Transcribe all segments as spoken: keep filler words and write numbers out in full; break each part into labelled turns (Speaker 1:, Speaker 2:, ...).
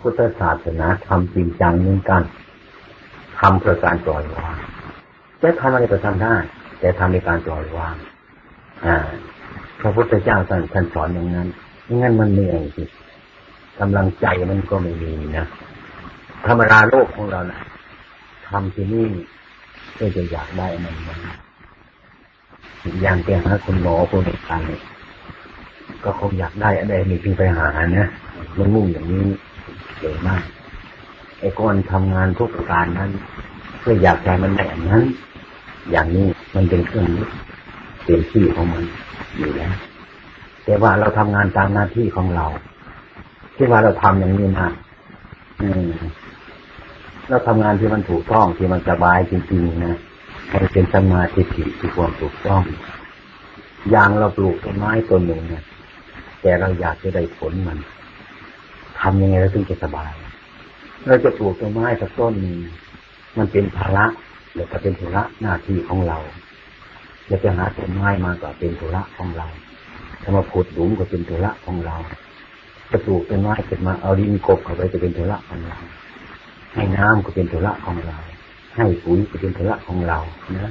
Speaker 1: พุทธศาสนาทำจริงจังเหมือนกันทำเพื่อการปล่อยวางจะทำอะไรก็ทำได้แต่ทำในการปล่อยวางอ่าพระพุทธเจ้าท่านท่านสอนอย่างนั้นงั้นมันเหนื่อยสิกำลังใจมันก็ไม่มีนะธรรมดาโลกของเรานะทำที่นี่ก็จะอยากได้มันมันอย่างแกหาคุณหมอคนเดียวกันก็คงอยากได้อะไรมีที่ไปหานะมันมุ่งอย่างนี้เยอะมากไอ้คนทำงานทุกประการนั้นเพื่ออยากให้มันได้อย่างนั้นอย่างนี้มันเป็นเครื่องยึดเต็มที่ของมันอยู่แล้วแต่ว่าเราทำงานตามหน้าที่ของเราที่ว่าเราทำอย่างนี้นะอืมเราทำงานที่มันถูกต้องที่มันสบายจริงๆนะให้เป็นสมาธิที่ความถูกต้องอย่างเราปลูกต้นไม้ต้นหนึ่งเนี่ยแต่เราอยากจะได้ผลมันทำยังไงเราถึงจะสบายเราจะปลูกต้นไม้สักต้นนึงมันเป็นภาระหรือก็เป็นธุระหน้าที่ของเราจะไปหาต้นไม้มาก็เป็นธุระของเราถ้ามาขุดหลุมก็เป็นธุระของเราจะปลูกต้นไม้เสร็จมาเอาดินกบเข้าไปจะเป็นธุระของเราให้น้ำก็เป็นธุระของเราให้ปุ๋ยก็เป็นธุระของเรานะ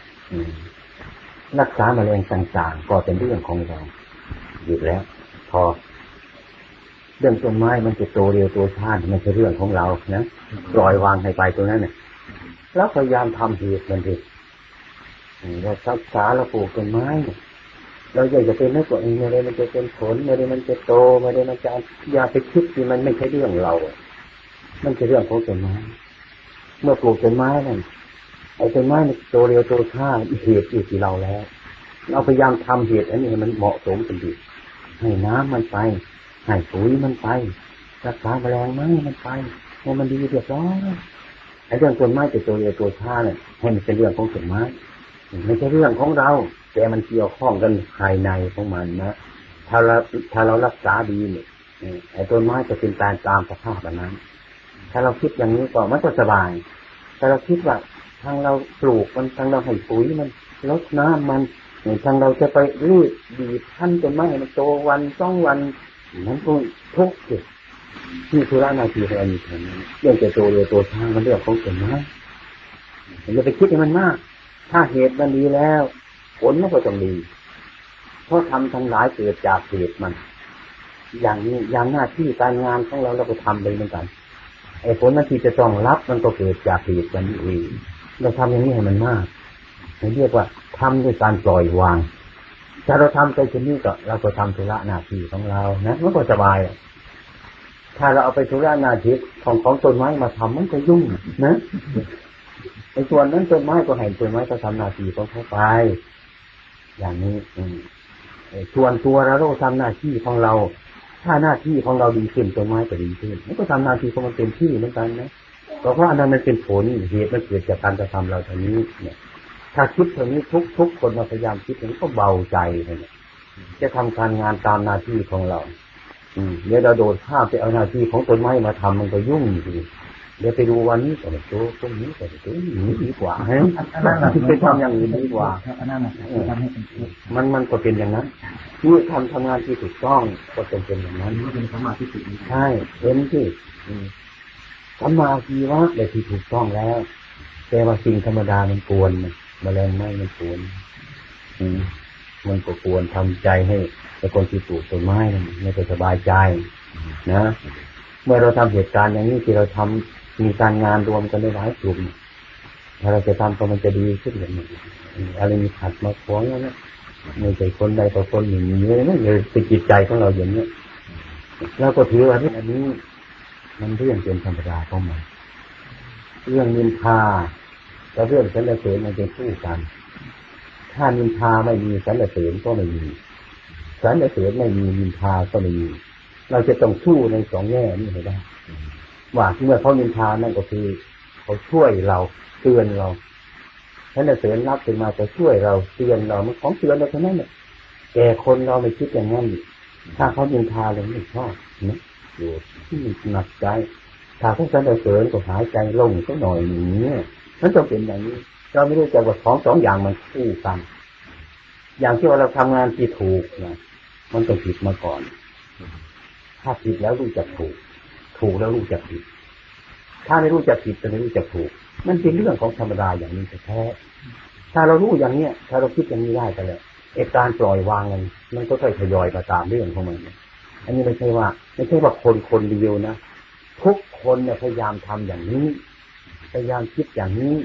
Speaker 1: รักษาแมลงต่างๆก็เป็นเรื่องของเราหยุดแล้วพอเรื่องต้นไม้มันจะโตเร็วโตช้าไม่ใช่เรื่องของเรานะปล่อยวางให้ไปตรงนั้นเนี่ยแล้วพยายามทำเหตุมันดิเราศึกษาเราปลูกต้นไม้เราอยากจะเป็นนักตัวเองอะไรมันจะเป็นผลอะไรมันจะโตอะไรมันจะอย่าไปคิดที่มันไม่ใช่เรื่องเรามันเป็นเรื่องของต้นไม้เมื่อปลูกต้นไม้นั่นไอ้ต้นไม้มันโตเร็วโตช้าเหตุอยู่ที่เราแล้วเราพยายามทำเหตุอันนี้ให้มันเหมาะสมกันดีให้น้ำมันไปให้ปุ๋ยมันไปรักษาแมลงไม้มันไปให้มันดีเรียบร้อยไอ้เรื่องต้นไม้จะโตเร็วโตช้าเนี่ยให้มันเป็นเรื่องของต้นไม้ไม่ใช่เรื่องของเราแต่มันเกี่ยวข้องกันภายในของมันนะถ้าเราถ้าเรารักษาดีเนี่ยไอ้ต้นไม้จะเป็นตามตามสภาพแบบนั้นถ้าเราคิดอย่างนี้ก็มันก็สบายถ้าเราคิดว่าทางเราปลูกมันทางเราให้ปุ๋ยมันลดน้ำมันทางเราจะไปรีดบีบพันต้นไม้มันโตวันสองวันมันก็ทุกข์สิที่ธุระหน้าที่ของเราอยู่ทางนี้เรื่องจะโตเร็วโตช้ามันเรื่องของต้นไม้อย่าไปคิดให้มันมากถ้าเหตุมันดีแล้วผลมันก็ต้องดีเพราะทำทั้งหลายเกิดจากเหตุมันอย่างนี้อย่างหน้าที่การงานของเราเราก็ทำไปเหมือนกันไอ้ผลนั้นที่จะต้องรับมันก็เกิดจากเหตุมันเองเราทำอย่างนี้ให้มันมากเรียกว่าทำด้วยการปล่อยวางถ้าเราทำไปเช่นนี้ก็เราก็ทำธุระหน้าที่ของเรานะมันก็สบายถ้าเราเอาไปธุระหน้าที่ของของต้นไม้มาทำมันก็ยุ่งนะในส่วนนั้นต้นไม้ก็ให้ต้นไม้ก็ทำหน้าที่ของเขาไปอย่างนี้ส่วนตัวเราเราทำหน้าที่ของเราถ้าหน้าที่ของเราดีขึ้นต้นไม้ก็ดีขึ้นมันก็ทำหน้าที่ของมันเต็มที่เหมือนกันนะเพราะอันนั้นมันเป็นผลเหตุมันเกิดจากการกระทำเราเท่านี้เนี่ยถ้าคิดเท่านี้ทุกทุกคนมาพยายามคิดอย่างนี้ก็เบาใจเลยจะทำการงานตามหน้าที่ของเราอืมเดี๋ยวเราโดดข้ามไปเอาหน้าที่ของต้นไม้มาทำมันก็ยุ่งทีเดี๋ยวไปดูวันนี้ก็ไม่โตตรงนี้ก็ไม่โตนี้ดีกว่าฮะไปทำอย่างอื่นดีกว่ามันมันก็เป็นอย่างนั้นเมื่อทำทำงานที่ถูกต้องก็จะเป็นอย่างนั้นเป็นสมาธิถูกใช่เห็นที่สัมมาชีวะเลยที่ถูกต้องแล้วแต่ว่าสิ่งธรรมดามันกวนแมลงไม้มันกวนมันก็กวนทำใจให้แต่คนที่ปลูกต้นไม้ไม่สบายใจนะเมื่อเราทำเหตุการณ์อย่างนี้ที่เราทำมีการงานรวมกันได้หลายกลุ่มถ้าเราจะทำก็มันจะดีขึ้นอย่างนี้อะไรมีขัดมาขวางแล้วนะไม่ใช่คนใดต่อคนหนึ่งอย่างนี้นะเลยเป็นจิตใจของเราอย่างนี้เราก็ถือว่าอันนี้มันเรื่องเป็นธรรมดาของมันเรื่องนินทาและเรื่องสรรเสริญมันเป็นคู่กันถ้านินทาไม่มีสรรเสริญก็ไม่มีสรรเสริญไม่มีนินทาก็ไม่มีเราจะต้องสู้ในสองแง่นี้ให้ได้ว่าเมื่อเขานินทานั่นก็คือเขาช่วยเราเตือนเราสรรเสริญรับขึ้นมาจะช่วยเราเตือนเรามันของเตือนเราเท่านั้นเนี่ยแต่คนเราไม่คิดอย่างนั้นถ้าเขานินทาเราไม่ชอบนะอยู่ที่หนักใจถ้าเขาสรรเสริญก็หายใจลงสักหน่อยอย่างนี้มันต้องเป็นอย่างนี้เราไม่รู้จักว่าของสองอย่างมันคู่กันอย่างที่ว่าเราทำงานที่ถูกนะมันต้องผิดมาก่อนถ้าผิดแล้วรู้จักถูกถูกแล้วรู้จักผิดถ้าไม่รู้จักผิดจะไม่รู้จักถูกมันเป็นเรื่องของธรรมดาอย่างนี้แท้ถ้าเรารู้อย่างเนี้ยถ้าเราคิดอย่างนี้ได้ก็แล้วไอ้การปล่อยวางมันมันก็ค่อยทยอยมาตามเรื่องของมันอันนี้ไม่ใช่ว่าไม่ใช่ว่าคนคนเดียวนะทุกคนเนี่ยพยายามทำอย่างนี้พยายามคิดอย่างนี้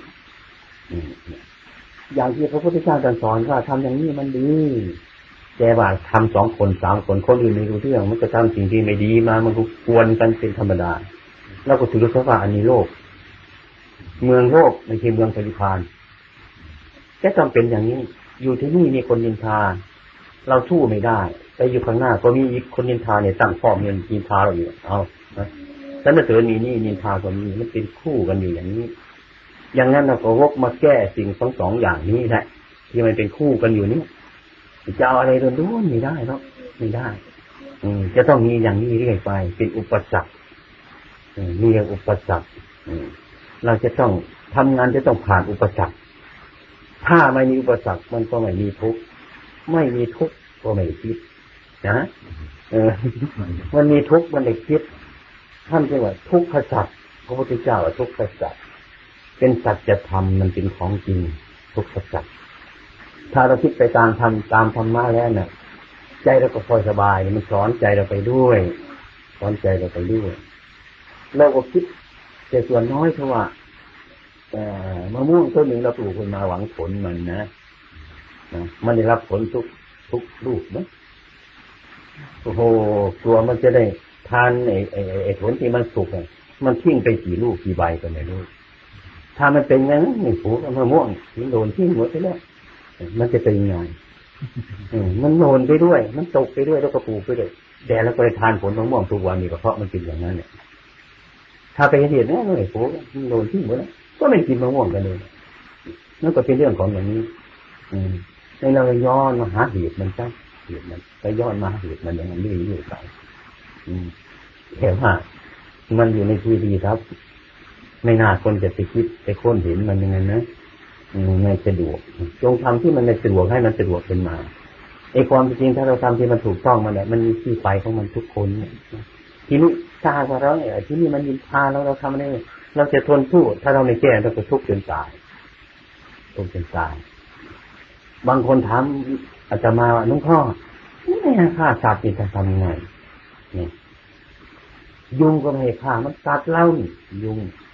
Speaker 1: อย่างที่พระพุทธเจ้าสอนว่าทำอย่างนี้มันดีแต่ว่าทำสองคนสามคนคนอื่นไม่รู้เรื่องมันจะทำสิ่งที่ไม่ดีมามันก็กวนกันเป็นธรรมดาเราก็ถือว่าอันนี้โลกเมืองโลกไม่ใช่เมืองพระนิพพานจะต้องเป็นอย่างนี้อยู่ที่นี่มีคนนินทาเราสู้ไม่ได้ไปอยู่ข้างหน้าก็มีอีกคนนินทาเนี่ยตั้งป้อมเนี่ยนินทาเราอยู่เอาแล้วถ้าเกิดมีนี่นินทาก็มีมันเป็นคู่กันอยู่อย่างนี้อย่างนั้นเราก็วกมาแก้สิ่งสองสองอย่างนี้แหละที่มันเป็นคู่กันอยู่นี้จะเอาอะไรโดนๆไม่ได้หรอกไม่ได้อืมจะต้องมีอย่างนี้เรื่อยไปเป็นอุปสรรคมีเรื่องอุปสรรคเราจะต้องทำงานจะต้องผ่านอุปสรรคถ้าไม่มีอุปสรรคมันก็ไม่มีทุกข์ไม่มีทุกข์ก็ไม่คิดนะเออมันมีทุกข์มันได้คิดท่านเรียกว่าทุกขสัจพระพุทธเจ้าว่าทุกขสัจเป็นสัจธรรมมันเป็นของจริงทุกขสัจถ้าเราคิดไปตามธรรมตามธรรมะแล้วเนี่ยใจเราก็พอสบายมันสอนใจเราไปด้วยสอนใจเราไปด้วยเราก็คิดแต่ส่วนน้อยเพราะว่ามะม่วงต้นหนึ่งเราปลูกขึ้นมาหวังผลมันนะมันได้รับผลทุกทุกลูกนะโอ้โหกลัวมันจะได้ทานไอ้ไอ้ไอ้ผลที่มันสุกเนี่ยมันทิ้งไปกี่ลูกกี่ใบก็ไม่รู้ถ้ามันเป็นอย่างนั้นนี่ปลูกมะม่วงมันโดนทิ้งหมดไปแล้วมันจะเป็นยังไงมันโดนไปด้วยมันตกไปด้วยแล้วก็ปลูกไปด้วยแต่แล้วก็ได้ทานผลมะม่วงทุกวันนี่ก็เพราะมันเป็นอย่างนั้นเนี่ยถ้าไปเห็นเนี่ยไม่ปลูกมันโดนทิ้งหมดแล้วก็ไม่กินมะม่วงกันเลยนั่นก็เป็นเรื่องของอย่างนี้ในเราย้อนมาหาเหตุมันจ้ะเหตุมันไปย้อนมาหาเหตุมันอย่างนั้นเรื่อยๆไปแต่ว่ามันอยู่ในที่ดีครับไม่น่าคนจะไปคิดไปค้นเห็นมันยังไงนะไม่สะดวกจงทำที่มันไม่สะดวกให้มันสะดวกขึ้นมาไอ้ความจริงถ้าเราทำที่มันถูกต้องมันเนี่ยมันมีที่ไปของมันทุกคนทีนี้ถ้าว่าเราเนี่ยที่นี่มันยินพาเราเราทำอะไรเราจะทนสู้ถ้าเราไม่แก้เราก็ทุกข์จนตายทุกข์จนตายบางคนถามอาจจะมาว่าหลวงพ่อนี่ฆ่าสัตว์นี่จะทำยังไงนี่ยุงก็ไม่ให้ฆ่ามันกัดเรายุง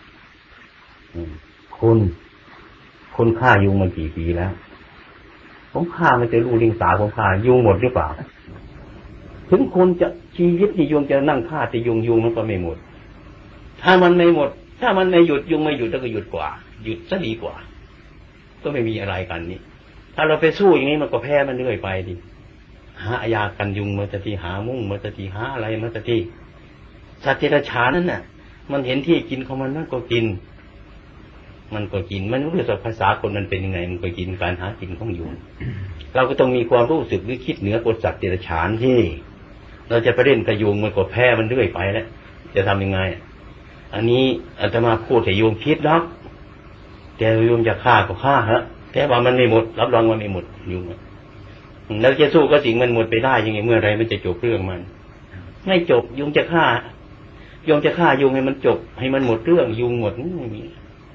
Speaker 1: คุณคุณฆ่ายุงมากี่ปีแล้วผมฆ่ามันจะรู้ลิงสาผมฆ่ายุงหมดหรือเปล่าถึงคนจะชีวิตที่ยุงจะนั่งฆ่าแต่ยุงยุงมันก็ไม่หมดถ้ามันไม่หมดถ้ามันไม่หยุดยุงไม่หยุดแล้วก็หยุดกว่าหยุดซะดีกว่าก็ไม่มีอะไรกันนี่ถ้าเราไปสู้อย่างนี้มันก็แพ้มันเรื่อยไปดิหายากันยุงมาสักทีหามุ้งมาสักทีหาอะไรมาสักทีสัตว์เดรัจฉานนั่นน่ะมันเห็นที่กินของมันมันก็กินมันก็กินมันรู้สึกภาษาคนมันเป็นยังไงมันก็กินการหากินของยุงเราก็ต้องมีความรู้สึกหรือคิดเหนือกฎสัตว์เดรัจฉานที่เราจะไปเล่นกับยุงมันก็แพ้มันเรื่อยไปแล้วจะทำยังไงอันนี้อาตมาพูดแต่ยุงคิดนะแต่ยุงจะฆ่าก็ฆ่าฮะแต่ว่ามันไม่หมดรับรองว่าไม่หมดยุงแล้วจะสู้ก็สิ่งมันหมดไปได้ยังไงเมื่อไรมันจะจบเรื่องมันไม่จบยุงจะฆ่ายุงจะฆ่ายุงให้มันจบให้มันหมดเรื่องยุงหมดไม่มี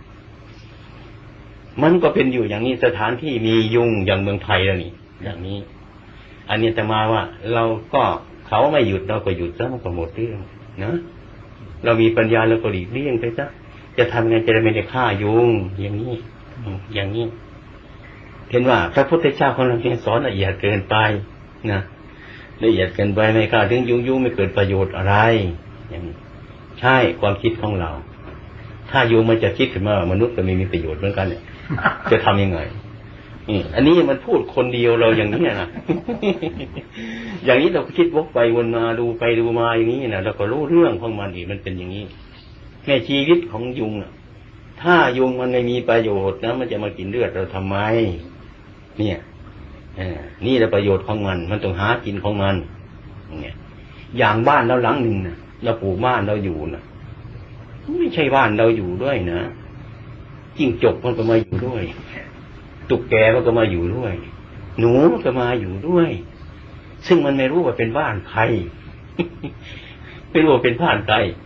Speaker 1: มันก็เป็นอยู่อย่างนี้สถานที่มียุงอย่างเมืองไทยแล้วนี่อย่างนี้อันนี้จะมาว่าเราก็เขาไม่หยุดเราก็หยุดซะมันก็หมดเรื่องนะเรามีปัญญาเราก็หลีกเลี่ยงไปซะจะทำไงจะได้ไม่ได้ฆ่ายุงอย่างนี้อย่างนี้เห็นว่าพระพุทธเจ้าของเราเพียงสอนละเอียดเกินไปนะละเอียดเกินไปไม่ฆ่าถึงยุงยุงไม่เกิดประโยชน์อะไรอย่างนี้ใช่ความคิดของเราถ้ายุงมันจะคิดขึ้นมามนุษย์ก็ไม่มีประโยชน์เหมือนกันเนี่ยจะทำยังไงอันนี้มันพูดคนเดียวเราอย่างนี้นะ อย่างนี้เราคิดวกไปวนมาดูไปดูมาอย่างนี้นะเราก็รู้เรื่องของมันอีกมันเป็นอย่างนี้แค่ชีวิตของยุงนะถ้ายุงมันไม่มีประโยชน์นะมันจะมากินเลือดเราทำไมเนี่ยนี่แหละประโยชน์ของมันมันต้องหากินของมันเนี่ยอย่างบ้านเราหลังหนึ่งนะเราปลูกบ้านเราอยู่นะไม่ใช่บ้านเราอยู่ด้วยนะจิ้งจกมันก็มาอยู่ด้วยตุ๊กแกมันก็มาอยู่ด้วยหนูมันก็มาอยู่ด้วยซึ่งมันไม่รู้ว่าเป็นบ้านใครไม่รู้ว่าเป็นบ้านใคร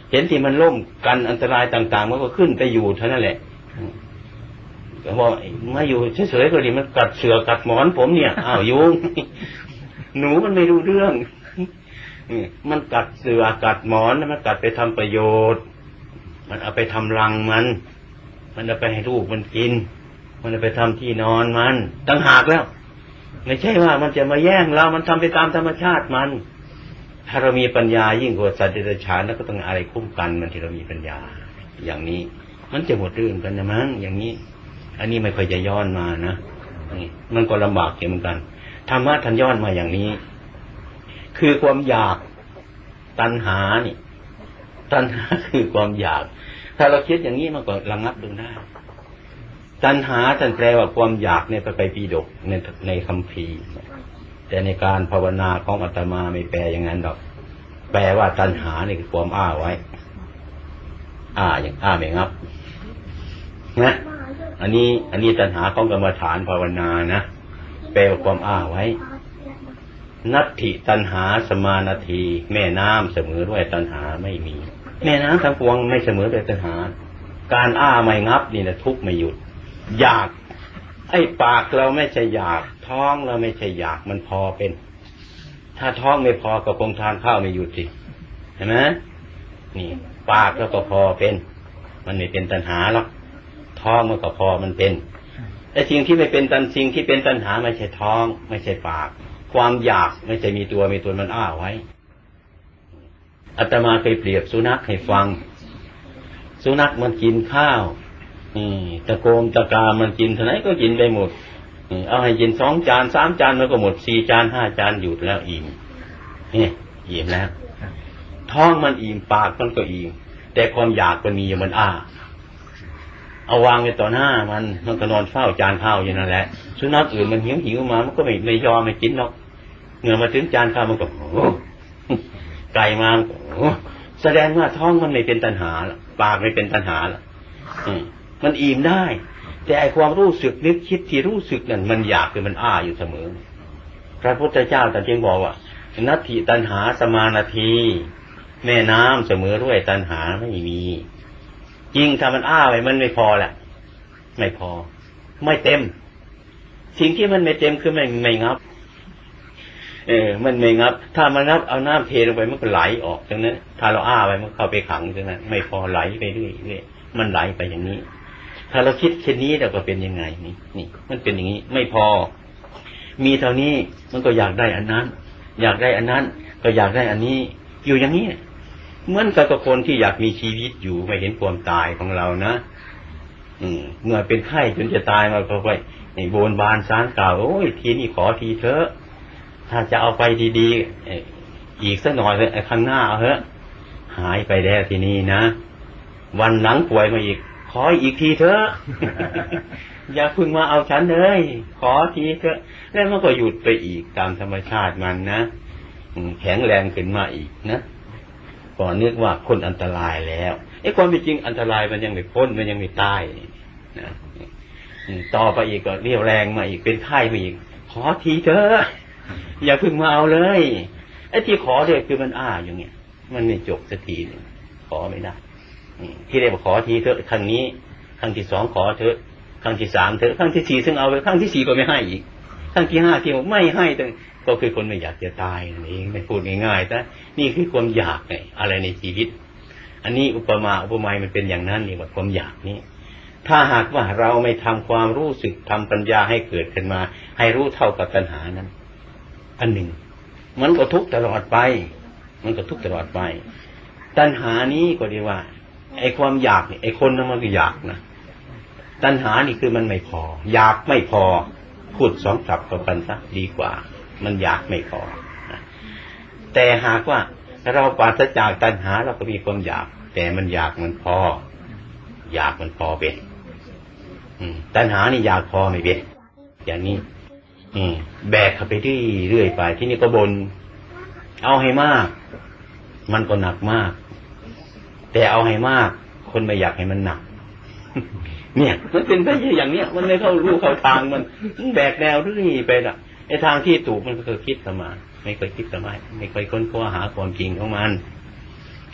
Speaker 2: เห็นที่มันล่มกันอันตรายต่างๆมันก็ขึ้นไปอยู่เท่านั้นแหละก็บอกมาอยู่เฉยๆก็ดีมันกัดเสือกัดหมอนผมเนี่ยอ้าวยุงหนูมันไม่รู้เรื่องมันกัดเสือกัดหมอนมันกัดไปทำประโยชน์มันเอาไปทำรังมันมันเอาไปให้ลูกมันกินมันเอาไปทำที่นอนมันต่างหากแล้วไม่ใช่ว่ามันจะมาแย่งเรามันทำไปตามธรรมชาติมันถ้าเรามีปัญญายิ่งกว่าสัตว์เดรัจฉานแล้วก็ต้องอะไรคุ้มกันมันที่เรามีปัญญาอย่างนี้มันจะหมดเรื่องกันนะมั้งอย่างนี้อันนี้ไม่ค่อยจะย้อนมานะนี่มันก็ลำบากเหมือนกันธรรมะท่านย้อนมาอย่างนี้คือความอยากตัณหานี่ตัณหาคือความอยากถ้าเราคิดอย่างนี้มันก็ระงับลงได้ตัณหาท่านแปลว่าความอยากในพระไตรปิฎกในในคัมภีร์แต่ในการภาวนาของอาตมาไม่แปลอย่างนั้นหรอกแปลว่าตัณหานี่คือความอ้าไว้อ้าอย่างอ้าไม่งับนะอันนี้อันนี้ตัณหาของกรรมฐานภาวนานะแปลว่าความอ้าไว้นัตถิตัณหาสมานาทีแม่น้ำเสมอด้วยตัณหาไม่มีแม่น้ำทั้งปวงไม่เสมอด้วยตัณหาการอ้าไม่งับนี่นะทุกข์ไม่หยุดอยากไอ้ปากเราไม่ใช่อยากท้องเราไม่ใช่อยากมันพอเป็นถ้าท้องไม่พอก็คงทานข้าวไม่หยุดสิเห็นไหมนี่ปากเราก็พอเป็นมันไม่เป็นตัณหาหรอกท้องมันก็พอมันเป็นแต่สิ่งที่ไม่เป็นตัณสิ่งที่เป็นตัณหาไม่ใช่ท้องไม่ใช่ปากความอยากไม่ใช่มีตัวมีตนมันอ้าไว้อาตมาเคยเปรียบสุนัขให้ฟังสุนัขมันกินข้าวนี่ตะโกมตะกามันกินเท่าไหร่ก็กินได้หมดนี่เอาให้กินสองจานสามจานมันก็หมดสี่จานห้าจานหยุดแล้วอิ่มนี่อิ่มแล้วท้องมันอิ่มปากมันก็อิ่มแต่ความอยากมันมีอยู่มันอ้าเอาวางไว้ต่อหน้ามันมันก็นอนเฝ้าจานข้าวอยู่นั่นแหละสุนัขอื่นมันหิวหิวมามันก็ไม่ไม่ยอมไม่กินหรอกเมื่อมาถึงจานข้าวมันก็ไก่มาแสดงว่าท้องมันไม่เป็นตัณหาละปากไม่เป็นตัณหาละมันอิ่มได้แต่ไอความรู้สึกนึกคิดที่รู้สึกนั่นมันอยากคือมันอ้าอยู่เสมอพระพุทธเจ้าตรัสจึงบอกว่านัตถิตัณหาสมานาทีแม่น้ำเสมอด้วยตัณหาไม่มีจริงถ้ามันอ้าไปมันไม่พอแหละไม่พอไม่เต็มสิ่งที่มันไม่เต็มคือไม่ไม่งับเออมันไม่งับถ้ามันงับเอาน้ำเทลงไปมันก็ไหลออกจังนั้นถ้าเราอ้าไปมันเข้าไปขังจังนั้นไม่พอไหลไปเรื่อยๆมันไหลไปอย่างนี้ถ้าเราคิดเช่นนี้เราก็เป็นยังไงนี่นี่มันเป็นอย่างนี้ไม่พอมีเท่านี้มันก็อยากได้อันนั้นอยากได้อันนั้นก็อยากได้อันนี้อยู่อย่างนี้เหมือนกับคนที่อยากมีชีวิตอยู่ไม่เห็นความตายของเรานะอืมเมื่อเป็นไข้จนจะตายมาก็ไปในโบนบานสารกล่าวโอ้ยทีนี้ขอทีเถอะถ้าจะเอาไปดีๆอีกสักหน่อยเลยข้างหน้าเอาเถอะหายไปแล้วทีนี้นะวันหลังป่วยมาอีกขออีกทีเถอะอย่าพึ่งมาเอาฉันเลยขอทีเถอะแล้วมันก็หยุดไปอีกตามธรรมชาติมันนะแข็งแรงขึ้นมาอีกนะก่อนนึกว่าคนอันตรายแล้วไอ้ความเป็นจริงอันตรายมันยังไม่พ้นมันยังไม่ตายนะต่อไปอีกก็เรี่ยวแรงมาอีกเป็นไข้มาอีกขอทีเถอะอย่าพึ่งมาเอาเลยไอ้ที่ขอเนี่ยคือมันอ้าอย่างเงี้ยมันไม่จบสักทีนึงขอไม่ได้ที่ได้บอกขอทีเถอะครั้งนี้ครั้งที่สองขอเถอะครั้งที่สามเถอะครั้งที่สี่ซึ่งเอาไปครั้งที่สี่ก็ไม่ให้อีกครั้งที่ห้าที่บอกไม่ให้แต่ก็คือคนไม่อยากจะตายนั่นเองไม่พูดง่ายๆแต่นี่คือความอยากไงอะไรในชีวิตอันนี้อุปมาอุปไมยมันเป็นอย่างนั้นนี่ว่าความอยากนี้ถ้าหากว่าเราไม่ทำความรู้สึกทำปัญญาให้เกิดขึ้นมาให้รู้เท่ากับตัณหานั้นอันหนึ่งมันก็ทุกข์ตลอดไปมันก็ทุกข์ตลอดไปตัณหานี้ก็เรียกว่าไอ้ความอยากนี่ไอ้คนนั้นมันก็อยากนะตัณหานี่คือมันไม่พออยากไม่พอพูดสองกลับกับกันซะดีกว่ามันอยากไม่พอนะแต่หากว่าเราปราศจากตัณหาเราก็มีความอยากแต่มันอยากมันพออยากมันพอเป็นตัณหานี่อยากพอไม่เป็นอย่างนี้แบกเข้าไปเรื่อยๆไปที่นี่ก็บนเอาให้มากมันก็หนักมากแต่เอาให้มากคนไม่อยากให้มันหนักเนี่ยมันเป็นไปอย่างเนี้ยมันไม่เข้ารู้เข้าทางมันแบกแนวเรื่อยไปน่ะไอ้ทางที่ถูกมันก็เคยคิดสมาไม่เคยคิดสมาไม่เคยค้นคว้าหาความจริงของมันฉ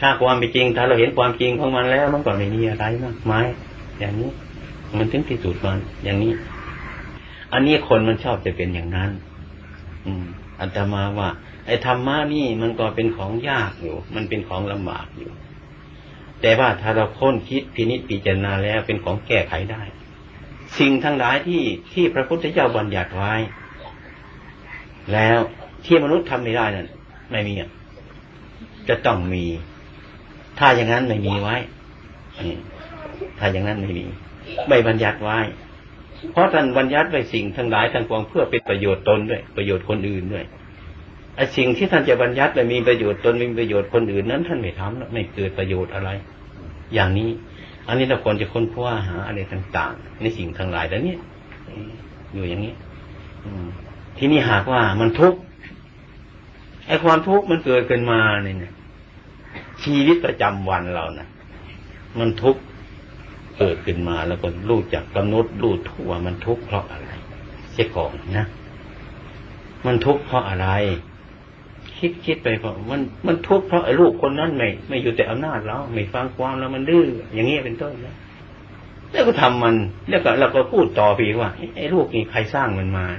Speaker 2: ถ้าความเป็นจริงถ้าเราเห็นความจริงของมันแล้วมันก็ไม่มีอะไรมากมายอย่างนี้มันถึงที่สุดมันอย่างนี้อันนี้คนมันชอบจะเป็นอย่างนั้นอืมอาตมาว่าไอ้ธรรมะนี่มันก็เป็นของยากอยู่มันเป็นของลำบากอยู่แต่ว่าถ้าเราค้นคิดพินิจพิจารณาแล้วเป็นของแก้ไขได้สิ่งทั้งหลายที่ที่พระพุทธเจ้าบัญญัติไว้แล้วที่มนุษย์ทำไม่ได้นั่นไม่มีจะต้องมีถ้าอย่างนั้นไม่มีไว้ถ้าอย่างนั้นไม่มีไม่บัญญัติไว้เพราะท่านบัญญัติไว้สิ่งทั้งหลายทั้งปวงเพื่อเป็นประโยชน์ตนด้วยประโยชน์คนอื่นด้วยไอ้สิ่งที่ท่านจะบัญญัติและมีประโยชน์ตนมีประโยชน์คนอื่นนั้นท่านไม่ทำไม่เกิดประโยชน์อะไรอย่างนี้อันนี้เราควรจะค้นคว้าหาอะไรต่างๆในสิ่งทั้งหลายแล้วเนี่ยอยู่อย่างนี้ที่นี่หากว่ามันทุกข์ไอ้ความทุกข์มันเกิดขึ้นมาเนี่ยชีวิตประจำวันเรานะมันทุกข์เกิดขึ้นมาแล้วก็รู้จักกำหนดรู้ทุกว่ามันทุกข์เพราะอะไรเสียก่อนนะมันทุกข์เพราะอะไรคิดคิดไปเพราะมันมันทุกข์เพราะไอ้ลูกคนนั้นไม่ไม่อยู่แต่อำนาจเราไม่ฟังความแล้วมันดื้ออย่างนี้เป็นต้นนะแล้วก็ทำมันแล้วก็เราก็พูดต่อไปว่าไอ้ลูกนี่ใครสร้างมันมา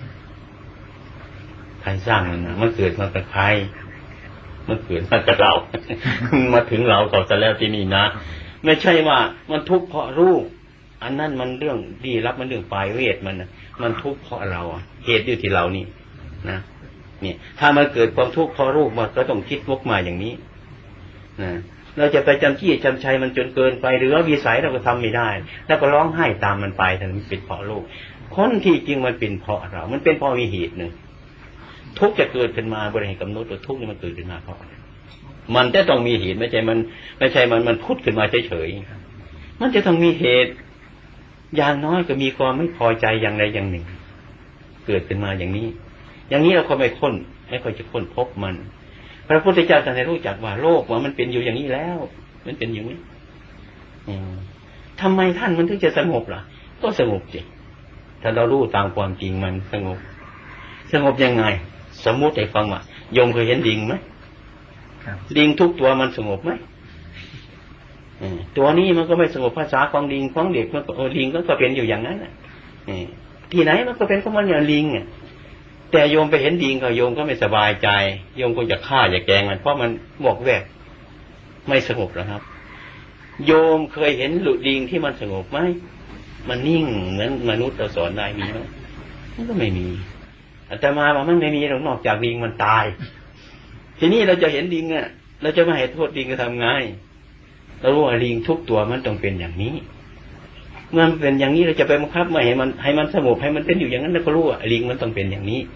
Speaker 2: ใครสร้างมันมามันเกิดมากับใครมันเกิดมากับเรา มาถึงเราเขาซะแล้วที่นี่นะไม่ใช่ว่ามันทุกข์เพราะรูปอันนั้นมันเรื่องดีรับมันเรื่องปลายเวทมันนะมันทุกข์เพราะเราเหตุอยู่ที่เรานี่นะเนี่ยถ้ามันเกิดความทุกข์เพราะรูปมันก็ต้องคิดวกมาอย่างนี้นะเราจะไปจำจี้จำชัยมันจนเกินไปหรือว่าวิสัยเราก็ทำไม่ได้แล้วก็ร้องไห้ตามมันไปแต่มันเป็นเพราะรูปคนที่จริงมันเป็นเพราะเรามันเป็นเพราะมีเหตุหนึ่งทุกข์จะเกิดขึ้นมาบริหารกำหนดตัวทุกข์นี่มันเกิดขึ้นมาเพราะมันจะต้องมีเหตุไม่ใช่มันไม่ใช่มันมันพุทธขึ้นมาเฉยๆมันจะต้องมีเหตุอย่างน้อยก็มีความไม่พอใจอย่างใดอย่างหนึ่งเกิดขึ้นมาอย่างนี้อย่างนี้เราก็ไม่ค้นไม่ค่อยจะค้นพบมันพระพุทธเจ้าท่านให้รู้จักว่าโลกว่ามันเป็นอยู่อย่างนี้แล้วมันเป็นอย่างนี้ทำไมท่านมันถึงจะสงบล่ะก็สงบสิถ้าเรารู้ตามความจริงมันสงบสงบยังไงสมมุติให้ฟังว่าโยมเคยเห็นลิงไหมลิงทุกตัวมันสงบไหมตัวนี้มันก็ไม่สงบภาษาของลิงของเด็กมันก็ลิงก็เป็นอยู่อย่างนั้นที่ไหนมันก็เป็นของมันอย่างลิงแต่โยมไปเห็นลิงก็โยมก็ไม่สบายใจโยมก็จะฆ่าจะแกล้งมันเพราะมันบอกแวกไม่สงบแล้วครับโยมเคยเห็นลิงที่มันสงบไหมมันนิ่งเหมือนมนุษย์เราสอนได้มีไหมมันก็ไม่มีอาตมาว่ามันไม่มีหรอกนอกจากลิงมันตายทีนี้เราจะเห็นลิงอ่ะเราจะไม่ให้โทษลิงจะทำไงเรารู้ว่าลิงทุกตัวมันต้องเป็นอย่างนี้เมื่อมันเป็นอย่างนี้เราจะไปบังคับไม่ให้มันให้มันสงบให้มันเป็นอยู่อย่างนั้นเราก็รู้ว่าลิงมันต้องเป็นอย่างนี้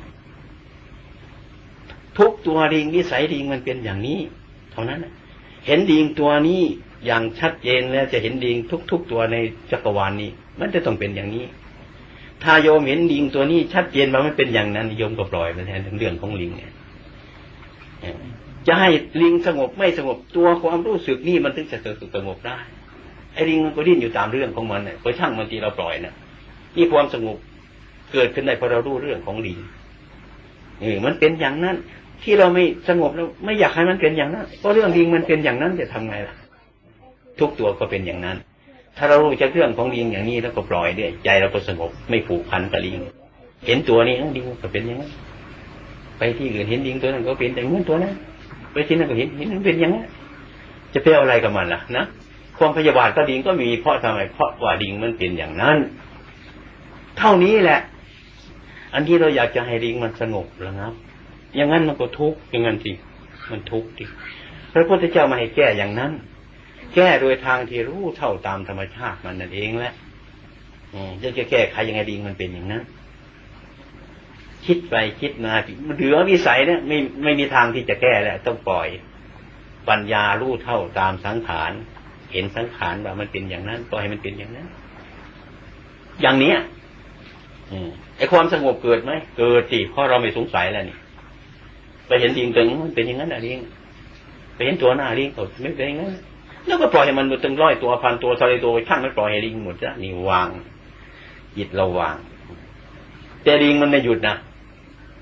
Speaker 2: ทุกตัวลิงนิสัยลิงมันเป็นอย่างนี้เท่านั้นเห็นลิงตัวนี้อย่างชัดเจนแล้วจะเห็นลิงทุกๆตัวในจักรวาลนี้มันจะต้องเป็นอย่างนี้ถ้าโยมเห็นลิงตัวนี้ชัดเจนว่ามันเป็นอย่างนั้นโยมก็ปล่อยมันแทนถึงเรื่องของลิงเนี่ยจะให้ลิงสงบไม่สงบตัวความรู้สึกนี่มันถึงจะสงบได้ไอ้ลิงมันก็ดิ้นอยู่ตามเรื่องของมันเนี่ยพอช่างมันทีเราปล่อยนะนี่ความสงบเกิดขึ้นได้เพราะเรารู้เรื่องของลิงเออมันเป็นอย่างนั้นที่เราไม่สงบแล้วไม่อยากให้มันเป็นอย่างนั้นเพราะเรื่องลิงมันเป็นอย่างนั้นจะทำไงล่ะทุกตัวก็เป็นอย่างนั้นถ้าเรารู้จักเรื่องของลิงอย่างนี้แล้วก็ปล่อยด้วยใจเราก็สงบไม่ผูกพันกับลิงเห็นตัวนี้ลิงก็เป็นอย่างนั้นไปที่อื่นเห็นลิงตัวนั้นก็เป็นอย่างนั้นตัวนั้นไปที่นั่นก็เห็นเห็นมันเป็นอย่างนั้นจะไปเอาอะไรกับมันล่ะนะความพยาบาทก็ลิงก็มีเพราะทำไมเพราะว่าลิงมันเป็นอย่างนั้นเท่านี้แหละอันที่เราอยากจะให้ลิงมันสงบแล้วครับอย่างนั้นมันก็ทุกข์อย่างนั้นสิมันทุกข์ดิพระพุทธเจ้ามาให้แก้อย่างนั้นแก้โดยทางที่รู้เท่าตามธรรมชาติมันนั่นเองแหละจะจะแก้ไขยังไงลิงมันเป็นอย่างนั้นคิดไปคิดมาเหลือวิสัยเนี่ยไม่ไม่มีทางที่จะแก้แล้วต้องปล่อยปัญญารู้เท่าตามสังขารเห็นสังขารว่ามันเป็นอย่างนั้นปล่อยให้มันเป็นอย่างนั้นอย่างเนี้ยไอ้ความสงบเกิดไหมเกิดสิเพราะเราไม่สงสัยแล้วนี่ไปเห็นลิงตึงมันเป็นอย่างนั้นอะลิงไปเห็นตัวหน้าลิงก็ไม่เป็นอย่างนั้นแล้วก็ปล่อยให้มันหมดตึงร้อยตัวพันตัวทะเลตัวช่างไม่ปล่อยให้ลิงหมดจ้ะนี่วางจิตเราวางแต่ลิงมันไม่หยุดนะ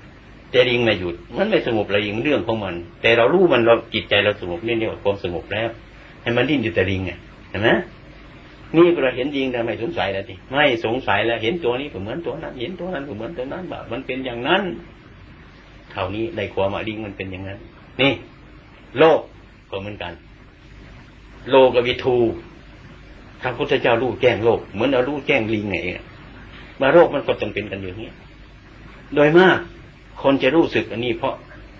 Speaker 2: แต่ลิงไม่หยุดมันไม่สงบเลยลิงเรื่องของมันแต่เรารู้มันเราจิตใจเราสงบนี่เรียกว่าความสงบแล้วให้มันดิ้นอยู่แต่ลิงไงเห็นไหมนี่เราเห็นลิงแต่ไม่สงสัยแล้วทีไม่สงสัยแล้วเห็นตัวนี้ก็เหมือนตัวนั้นเห็นตัวนั้นก็เหมือนตัวนั้นแบบมันเป็นอย่างนั้นเท่านี้ในความว่าลิงมันเป็นอย่างนั้นนี่โลกก็เหมือนกันโลกกับวิทูพระพุทธเจ้ารู้แจ้งโลกเหมือนเรารู้แจ้งลิงไงมาโลกมันก็ต้องเป็นกันอย่างนี้โดยมากคนจะรู้สึกอันนี้เพราะ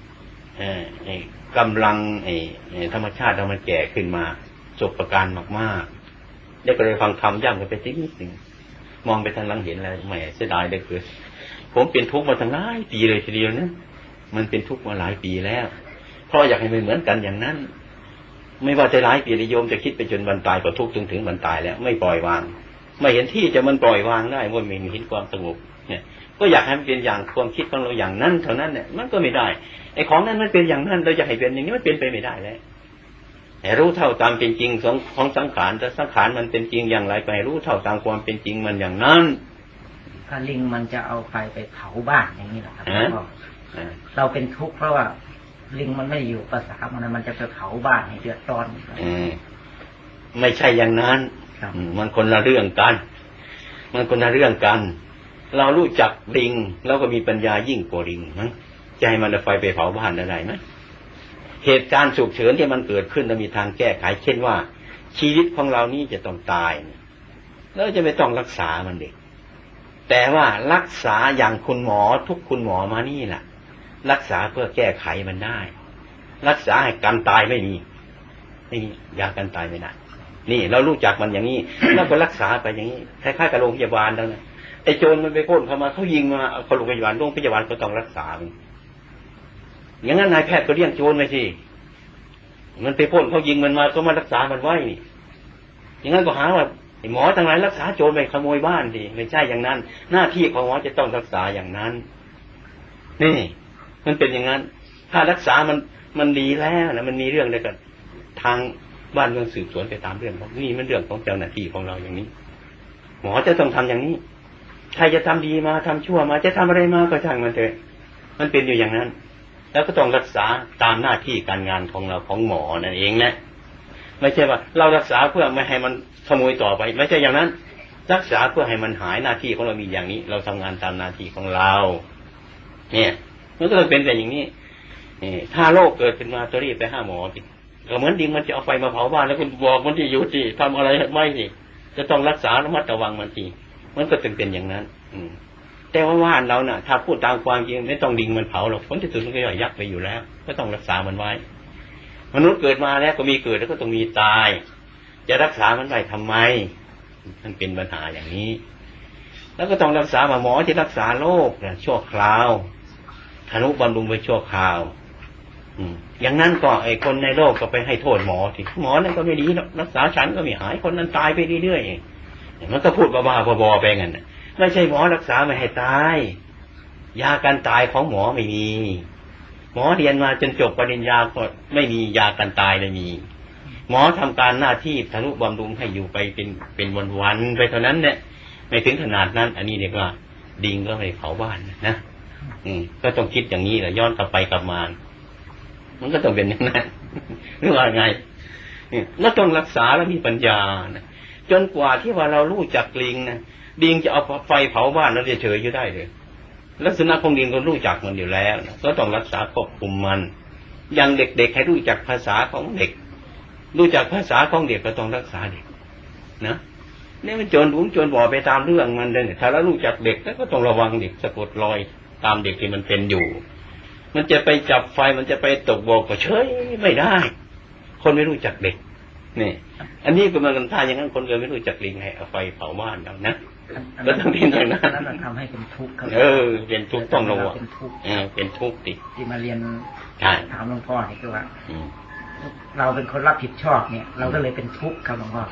Speaker 2: กำลังธรรมชาติเรามันแก่ขึ้นมาจบประการมากๆได้ก็เลยฟังธรรมย่ำกันไปสักนิดหนึ่งมองไปทางหลังเห็นแล้วแหมเสียดายได้เกิดผมเป็นทุกข์มาตั้งหลายปีเลยทีเดียวนะมันเป็นทุกข์มาหลายปีแล้วเพราะอยากให้มันเหมือนกันอย่างนั้นไม่ว่าจะหลายปีโยมจะคิดไปจนวันตายก็ทุกข์ถึงถึงวันตายแล้วไม่ปล่อยวางไม่เห็นที่จะมันปล่อยวางได้ว่าไม่เห็นความสงบเนี่ยก็อยากให้มันเป็นอย่างความคิดของเราอย่างนั้นเท่านั้นเนี่ยมันก็ไม่ได้ไอ้ของนั้นมันเป็นอย่างนั้นเราอยากให้เป็นอย่างนี้มันเป็นไปไม่ได้แล้วให้รู้เท่าตามเป็นจริงของของสังขารแต่สังขารมันเป็นจริงอย่างไรก็ให้รู้เท่าตามความเป็นจริงมันอย่างนั้น
Speaker 3: ถ้าลิงมันจะเอาไฟไปเผาบ้านอย่างนี้แหละครับเราเป็นทุกข์เพราะว่าลิงมันไม่อยู่ภาษามันมันจะไปเผาบ้านให้เดือดร้อน
Speaker 2: ไม่ใช่อย่างนั้นมันคนละเรื่องกันมันคนละเรื่องกันเรารู้จักลิงเราก็มีปัญญายิ่งกว่าลิงมั้งจะให้มันเอาไฟไปเผาบ้านได้ไหมเหตุการณ์ฉุกเฉินที่มันเกิดขึ้นเรามีทางแก้ไขเช่นว่าชีวิตของเรานี้จะต้องตายแล้วจะไม่ต้องรักษามันเด็กแต่ว่ารักษาอย่างคุณหมอทุกคุณหมอมานี่แหละรักษาเพื่อแก้ไขมันได้รักษาให้การตายไม่มีไม่มียาการตายไม่ได้นี่เรารู้จักมันอย่างนี้แล้วก็รักษาไปอย่างนี้คล้ายๆกับโรงพยาบาลแล้วนะไอ้โจรมันไปโค่นเข้ามาเขายิงมาเขาโรงพยาบาลโรงพยาบาลก็ต้องรักษาอย่างนั้นนายแพทย์ก็เลี้ยงโจรไปสิมันไปโค่นเขายิงมันมาก็มารักษามันไว้นี่อย่างนั้นก็หาว่าไอ้หมอทั้งหลายรักษาโจรไปขโมยบ้านดิไม่ใช่อย่างนั้นหน้าที่ของหมอจะต้องรักษาอย่างนั้นนี่มันเป็นอย่างนั้นถ้ารักษามันมันดีแล้วนะมันมีเรื่องอะไรกันทางบ้านเมืองสืบสวนไปตามเรื่องของนี่มันเรื่องของเจ้าหน้าที่ของเราอย่างนี้หมอจะต้องทำอย่างนี้ใครจะทำดีมาทำชั่วมาจะทำอะไรมาก็ช่างมันเถอะมันเป็นอยู่อย่างนั้นแล้วก็ต้องรักษาตามหน้าที่การงานของเราของหมอนั่นเองนะไม่ใช่ว่าเรารักษาเพื่อไม่ให้มันขโมยต่อไปไม่ใช่อย่างนั้นรักษาเพื่อให้มันหายหน้าที่ของเรามีอย่างนี้เราทำงานตามหน้าที่ของเราเนี่ยมันก็เลยเป็นแต่อย่างนี้นี่ถ้าโรคเกิดขึ้นมาจะรีบไปหาหมอสิก็เหมือนดิงมันจะเอาไฟมาเผาบ้านแล้วคุณบอกมันที่อยู่ที่ทำอะไรไม่สิจะต้องรักษาระมัดระวังมันทีมันก็จึงเป็นอย่างนั้นอืมแต่ว่าว่านเราน่ะถ้าพูดตามความจริงไม่ต้องดิงมันเผาหรอกผลที่สุดมันก็ย่อยยับไปอยู่แล้วก็ต้องรักษามันไว้มนุษย์เกิดมาแล้วก็มีเกิดแล้วก็ต้องมีตายจะรักษามันไว้ทำไมมันเป็นปัญหาอย่างนี้แล้วก็ต้องรักษาหมอที่รักษาโรคเนี่ยชั่วคราวทนุบำรุงไปชั่วคราวอืมอย่างนั้นก็ไอ้คนในโลกก็ไปให้โทษหมอที่หมอนั่นก็ไม่ดีรักษาฉันก็ไม่หายคนนั้นตายไปเรื่อยๆมันก็พูดบ้าๆบอๆไปงั้นไม่ใช่หมอรักษาไม่ให้ตายยาการตายของหมอไม่มีหมอเรียนมาจนจบปริญญาก็ไม่มียาการตายเลยมีหมอทำการหน้าที่ทนุบำรุงให้อยู่ไปเป็นเป็นวันๆไปเท่านั้นเนี่ยไม่ถึงขนาดนั้นอันนี้เรียกว่าดิงก็ไม่เผาบ้านนะอืมก็ต้องคิดอย่างนี้แหละย้อนกลับไปกลับมามันก็ต้องเป็นอย่างนั้นหรือว่าไงแล้วต้องรักษาแล้วมีปัญญานะจนกว่าที่ว่าเรารู้จักลิงนะลิงจะเอาไฟเผาบ้านแล้วจะเฉยอยู่ได้เลยลักษณะของลิงก็รู้จักมันอยู่แล้วนะก็ต้องรักษาควบคุมมันอย่างเด็กๆให้รู้จักภาษาของเด็กรู้จักภาษาของเด็กก็ต้องรักษาเด็กนะนี่มันโจรหลวงโจรบ่อไปตามเรื่องมันเลยถ้าเรารู้จักเด็กแล้วก็ต้องระวังเด็กสะกดรอยตามเด็กที่มันเป็นอยู่มันจะไปจับไฟมันจะไปตกบ่อก็เฉยไม่ได้คนไม่รู้จักเด็กนี่อันนี้ก็มันกันท่าอย่างนั้นคนเกิดไม่รู้จักลิงให้เอาไฟเผาบ้านเรานะก็ต้องเป็นอย่างนั้น
Speaker 3: นั่นทำให้เป็นทุกข์ครับ
Speaker 2: เออเป็นทุกข์ต้องระวังเป็นทุกข์เออเป็นทุกข์ติ
Speaker 3: ที่มาเรียนถามหลวงพ่อนี่คือว่าเราเป็นคนรับผิดชอบเนี่ยเราก็เลยเป็นทุกข์ครับหลวงพ่อ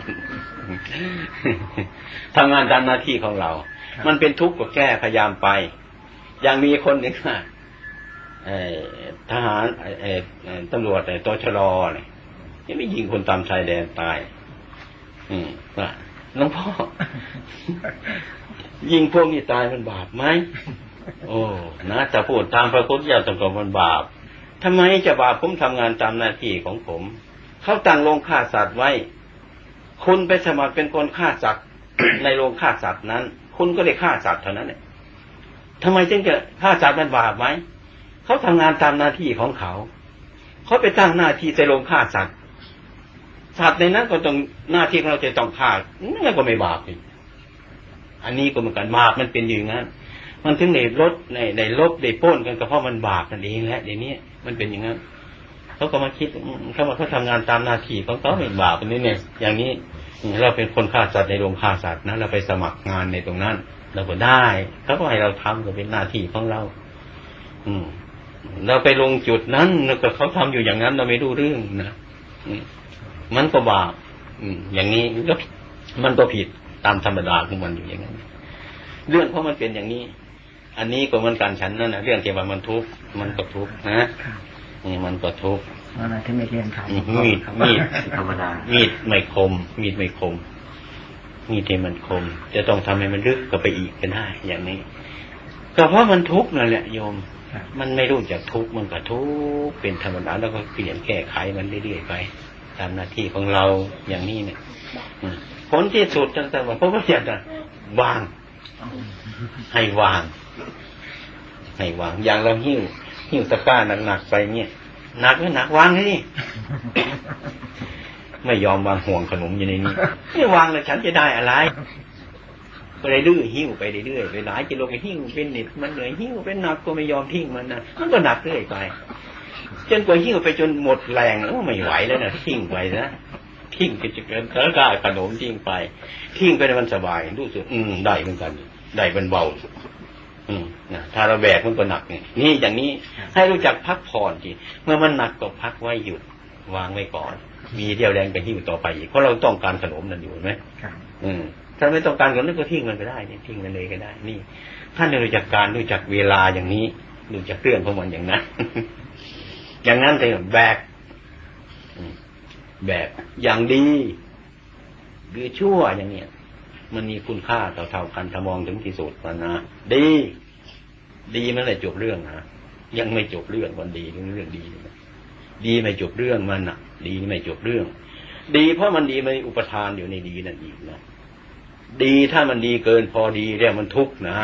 Speaker 2: ทำงานตามหน้าที่ของเรามันเป็นทุกข์ก็แก้พยายามไปอย่างมีคนหนึ่งค่ะทหารตำรวจตชรเนี่ยยังไม่ยิงคนตามชายแดนตายอืมว่าหลวงพ่อยิงพวกนี้ตายมันบาปไหมโอ้นะแต่พูดตามพระพุทธเจ้าตรงกับมันบาปทำไมจะบาปผมทำงานตามหน้าที่ของผมเขาตั้งโรงฆ่าสัตว์ไว้คุณไปสมัครเป็นคนฆ่าสัตว์ ในโรงฆ่าสัตว์นั้นคุณก็ได้ฆ่าสัตว์เท่านั้นแหละทำไมจึงจะฆ่าสัตว์มันบาปไหมเขาทำงานตามหน้าที่ของเขาเขาไปตั้งหน้าที่ในโรงฆ่าสัตว์สัตว์ในนั้นก็ต้องหน้าที่ของเราจะต้องฆ่านั่นก็ไม่บาปนี่อันนี้ก็เหมือนกันบาปมันเป็นอย่างนั้นมันถึงในลดในในลบในป้นกันก็เพราะมันบาปนั่นเองแหละเดี๋ยวนี้มันเป็นอย่างนั้นเขาก็มาคิดเขามาเขาทำงานตามหน้าที่ของเขาไม่บาปอันนี้เนี่ยอย่างนี้เราเป็นคนฆ่าสัตว์ในโรงฆ่าสัตว์นะเราไปสมัครงานในตรงนั้นเราก็ได้เขาก็ให้เราทำก็เป็นหน้าที่ของเรา อืมเราไปลงจุดนั้นแล้วก็เขาทำอยู่อย่างนั้นเราไม่รู้เรื่องนะมันก็บาปอย่างนี้ก็มันก็ผิดตามธรรมดาของมันอยู่อย่างนั้นเรื่องเพราะมันเป็นอย่างนี้อันนี้ก็เหมือนกันฉันนั่นนะเรื่องที่ว่ามันทุกข์มันก็ทุกข์นะนี่มันก็ทุกข์
Speaker 3: อะไรที่ไม่เรียนทำ
Speaker 2: มีดมีดธรรมดามีดไม่คมมีดไม่คมมีดที่มันคมจะต้องทำให้มันลึกก็ไปอีกก็ได้อย่างนี้ก็เพราะมันทุกข์นั่นแหละโยมมันไม่รู้จักทุกข์มันก็ทุกข์เป็นธรรมดาแล้วก็เปลี่ยนแก้ไขมันเรื่อยๆไปตามหน้าที่ของเราอย่างนี้เนี่ยผลที่สุดจังแต่ว่าเพราะว่าอยากจะวางให้วางให้วางอย่างเราหิ้วหิ้วตะกร้าหนักๆไปเนี่ยหนักไม่หนักวางนี่ไม่ยอมวางห่วงขนมอยู่ในนี้ไม่วางเลยฉันจะได้อะไรก็เลยดื้อหิ้วไปเรื่อยๆไปหลายกิโลไปหิ้วเป็นนิดมันเหนื่อยหิ้วเป็นหนักก็ไม่ยอมทิ้งมันนะมันก็หนักเรื่อยไปจนกว่าหิ้วไปจนหมดแรงโอ้ไม่ไหวแล้วนะทิ้งไปนะทิ้งไปจะเกินแล้วก็ขนมทิ้งไปทิ้งไปมันสบายรู้สึกอืมได้เหมือนกันได้มันเบาอืมนะถ้าเราแบกมันก็หนักนี่นี่อย่างนี้ให้รู้จักพักผ่อนทีเมื่อมันหนักก็พักไว้หยุดวางไว้ก่อนมีเดี่ยวแรงไปหิ้วต่อไปอีกเพราะเราต้องการขนมนั่นอยู่ไหมอืมถ้าไม่ต้องการขนมก็ทิ้งมันก็ได้นี่ทิ้งมันเลยก็ได้นี่ท่านรู้จักการรู้จักเวลาอย่างนี้รู้จักเรื่องของมันอย่างนั้น อย่างนั้นเลยแบกแบบอย่างดีหรือชั่วอย่างเนี้ยมันมีคุณค่าเท่าๆกันถ้ามองถึงที่สุดมันนะดีดีมันเลยจบเรื่องนะยังไม่จบเรื่องมันดีเรื่องเรื่องดีดีไม่จบเรื่องมันนะดีไม่จบเรื่องดีเพราะมันดีมันอุปทานอยู่ในดีนั่นอีกนะดีถ้ามันดีเกินพอดีเรียกมันทุกข์นะ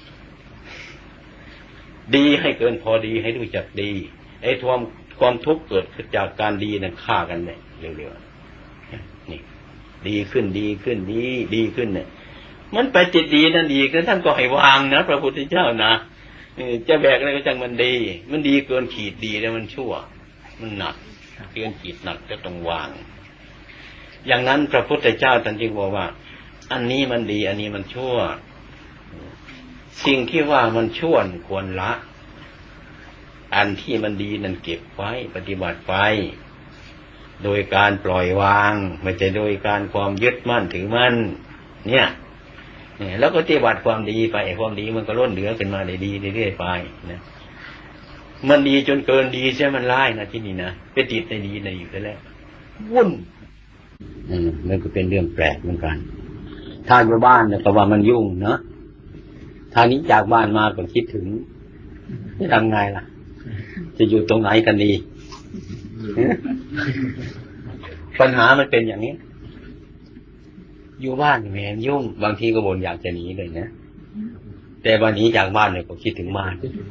Speaker 2: ดีให้เกินพอดีให้รู้จักดีไอ้ความความทุกข์เกิดจากการดีนั้นฆ่ากันเนี่ยเร็วๆนี่ดีขึ้นดีขึ้นดีดีขึ้นเนี่ยมันไปจิตดีนั่นดีก็ท่านก็ให้วางนะพระพุทธเจ้านะจะแบกอะไรก็จังมันดีมันดีเกินขีดดีแล้วมันชั่วมันหนักเกินขีดหนักก็ต้องวางอย่างนั้นพระพุทธเจ้าท่านจึงบอกว่าอันนี้มันดีอันนี้มันชั่วสิ่งที่ว่ามันชั่วควรละอันที่มันดีนั่นเก็บไว้ปฏิบัติไปโดยการปล่อยวางไม่ใช่โดยการความยึดมั่นถือมั่นเนี่ยเนี่ยแล้วก็ปฏิบัติความดีไปความดีมันก็ล้นเหลือขึ้นมาได้ดีเรื่อยๆไปนะมันดีจนเกินดีใช่มันร้ายนะที่นี่นะไปติดในดีในอยู่แล้ววุ่นอืมมันก็เป็นเรื่องแปลกเหมือนกันถ้าอยู่บ้านเนี่ยก็ว่ามันยุ่งเนาะถ้านี้จากบ้านมาก็คิดถึงจะทำไงล่ะจะอยู่ตรงไหนกันดีปัญหามันเป็นอย่างนี้อยู่บ้านแหมยุ่งบางทีก็บ่นอยากจะหนีเลยนะแต่วันนี้จากบ้านเนี่ยก็คิดถึงบ้าน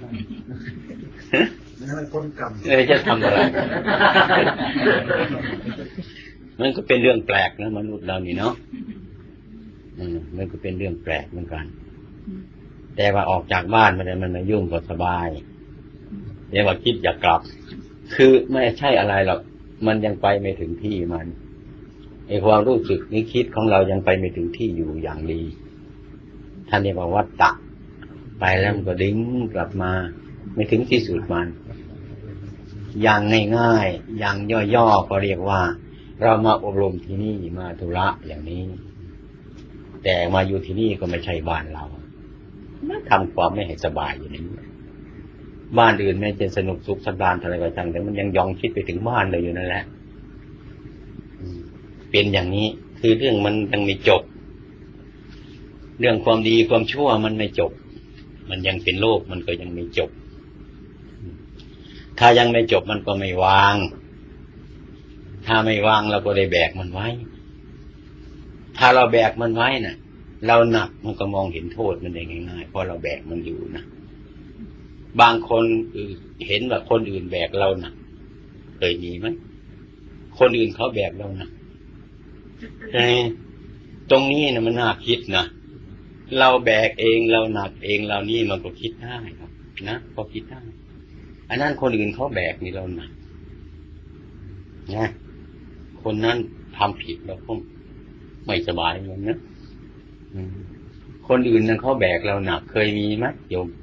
Speaker 2: เออจะทำอะไรมันก็เป็นเรื่องแปลกนะมนุษย์เรานี่เนาะอืมมันก็เป็นเรื่องแปลกเหมือนกันแต่ว่าออกจากบ้านมาเนี่ยมันมายุ่งก็สบายเดี๋ยวว่าคิดอยากกลับคือไม่ใช่อะไรหรอกมันยังไปไม่ถึงที่มันไอ้ความรู้สึกนึกคิดของเรายังไปไม่ถึงที่อยู่อย่างดีท่านเรียกว่าวัฏฏะไปแล้วมันก็ดิ้งกลับมาไม่ถึงที่สุดมันอย่างง่ายๆอย่างย่อๆก็เรียกว่าเรามาอบรมที่นี่มาธุระอย่างนี้แต่มาอยู่ที่นี่ก็ไม่ใช่บ้านเราทำความไม่ให้สบายอยู่นี้บ้านอื่นแม้จะสนุกสุขสบายอะไรก็ช่างแต่มันยังยองคิดไปถึงบ้านเลยอยู่นั่นแหละเป็นอย่างนี้คือเรื่องมันยังไม่จบเรื่องความดีความชั่วมันไม่จบมันยังเป็นโลกมันก็ยังไม่จบถ้ายังไม่จบมันก็ไม่วางถ้าไม่วางเราก็ได้แบกมันไว้ถ้าเราแบกมันไว้น่ะเราหนักมันก็มองเห็นโทษมันได้ง่ายๆเพราะเราแบกมันอยู่นะบางคนเห็นว่าคนอื่นแบกเราหนักเคยมีไหมคนอื่นเขาแบกเราหนักแต่ตรงนี้นะมันน่าคิดนะเราแบกเองเราหนักเองเรานี่มันก็คิดได้ครับนะก็คิดได้อันนั้นคนอื่นเขาแบกนี่เราหนักนะคนนั้นทำผิดเราก็ไม่สบายเหมือนนะคนอื่นนั้นเขาแบกเราหนักเคยมีไหมโยม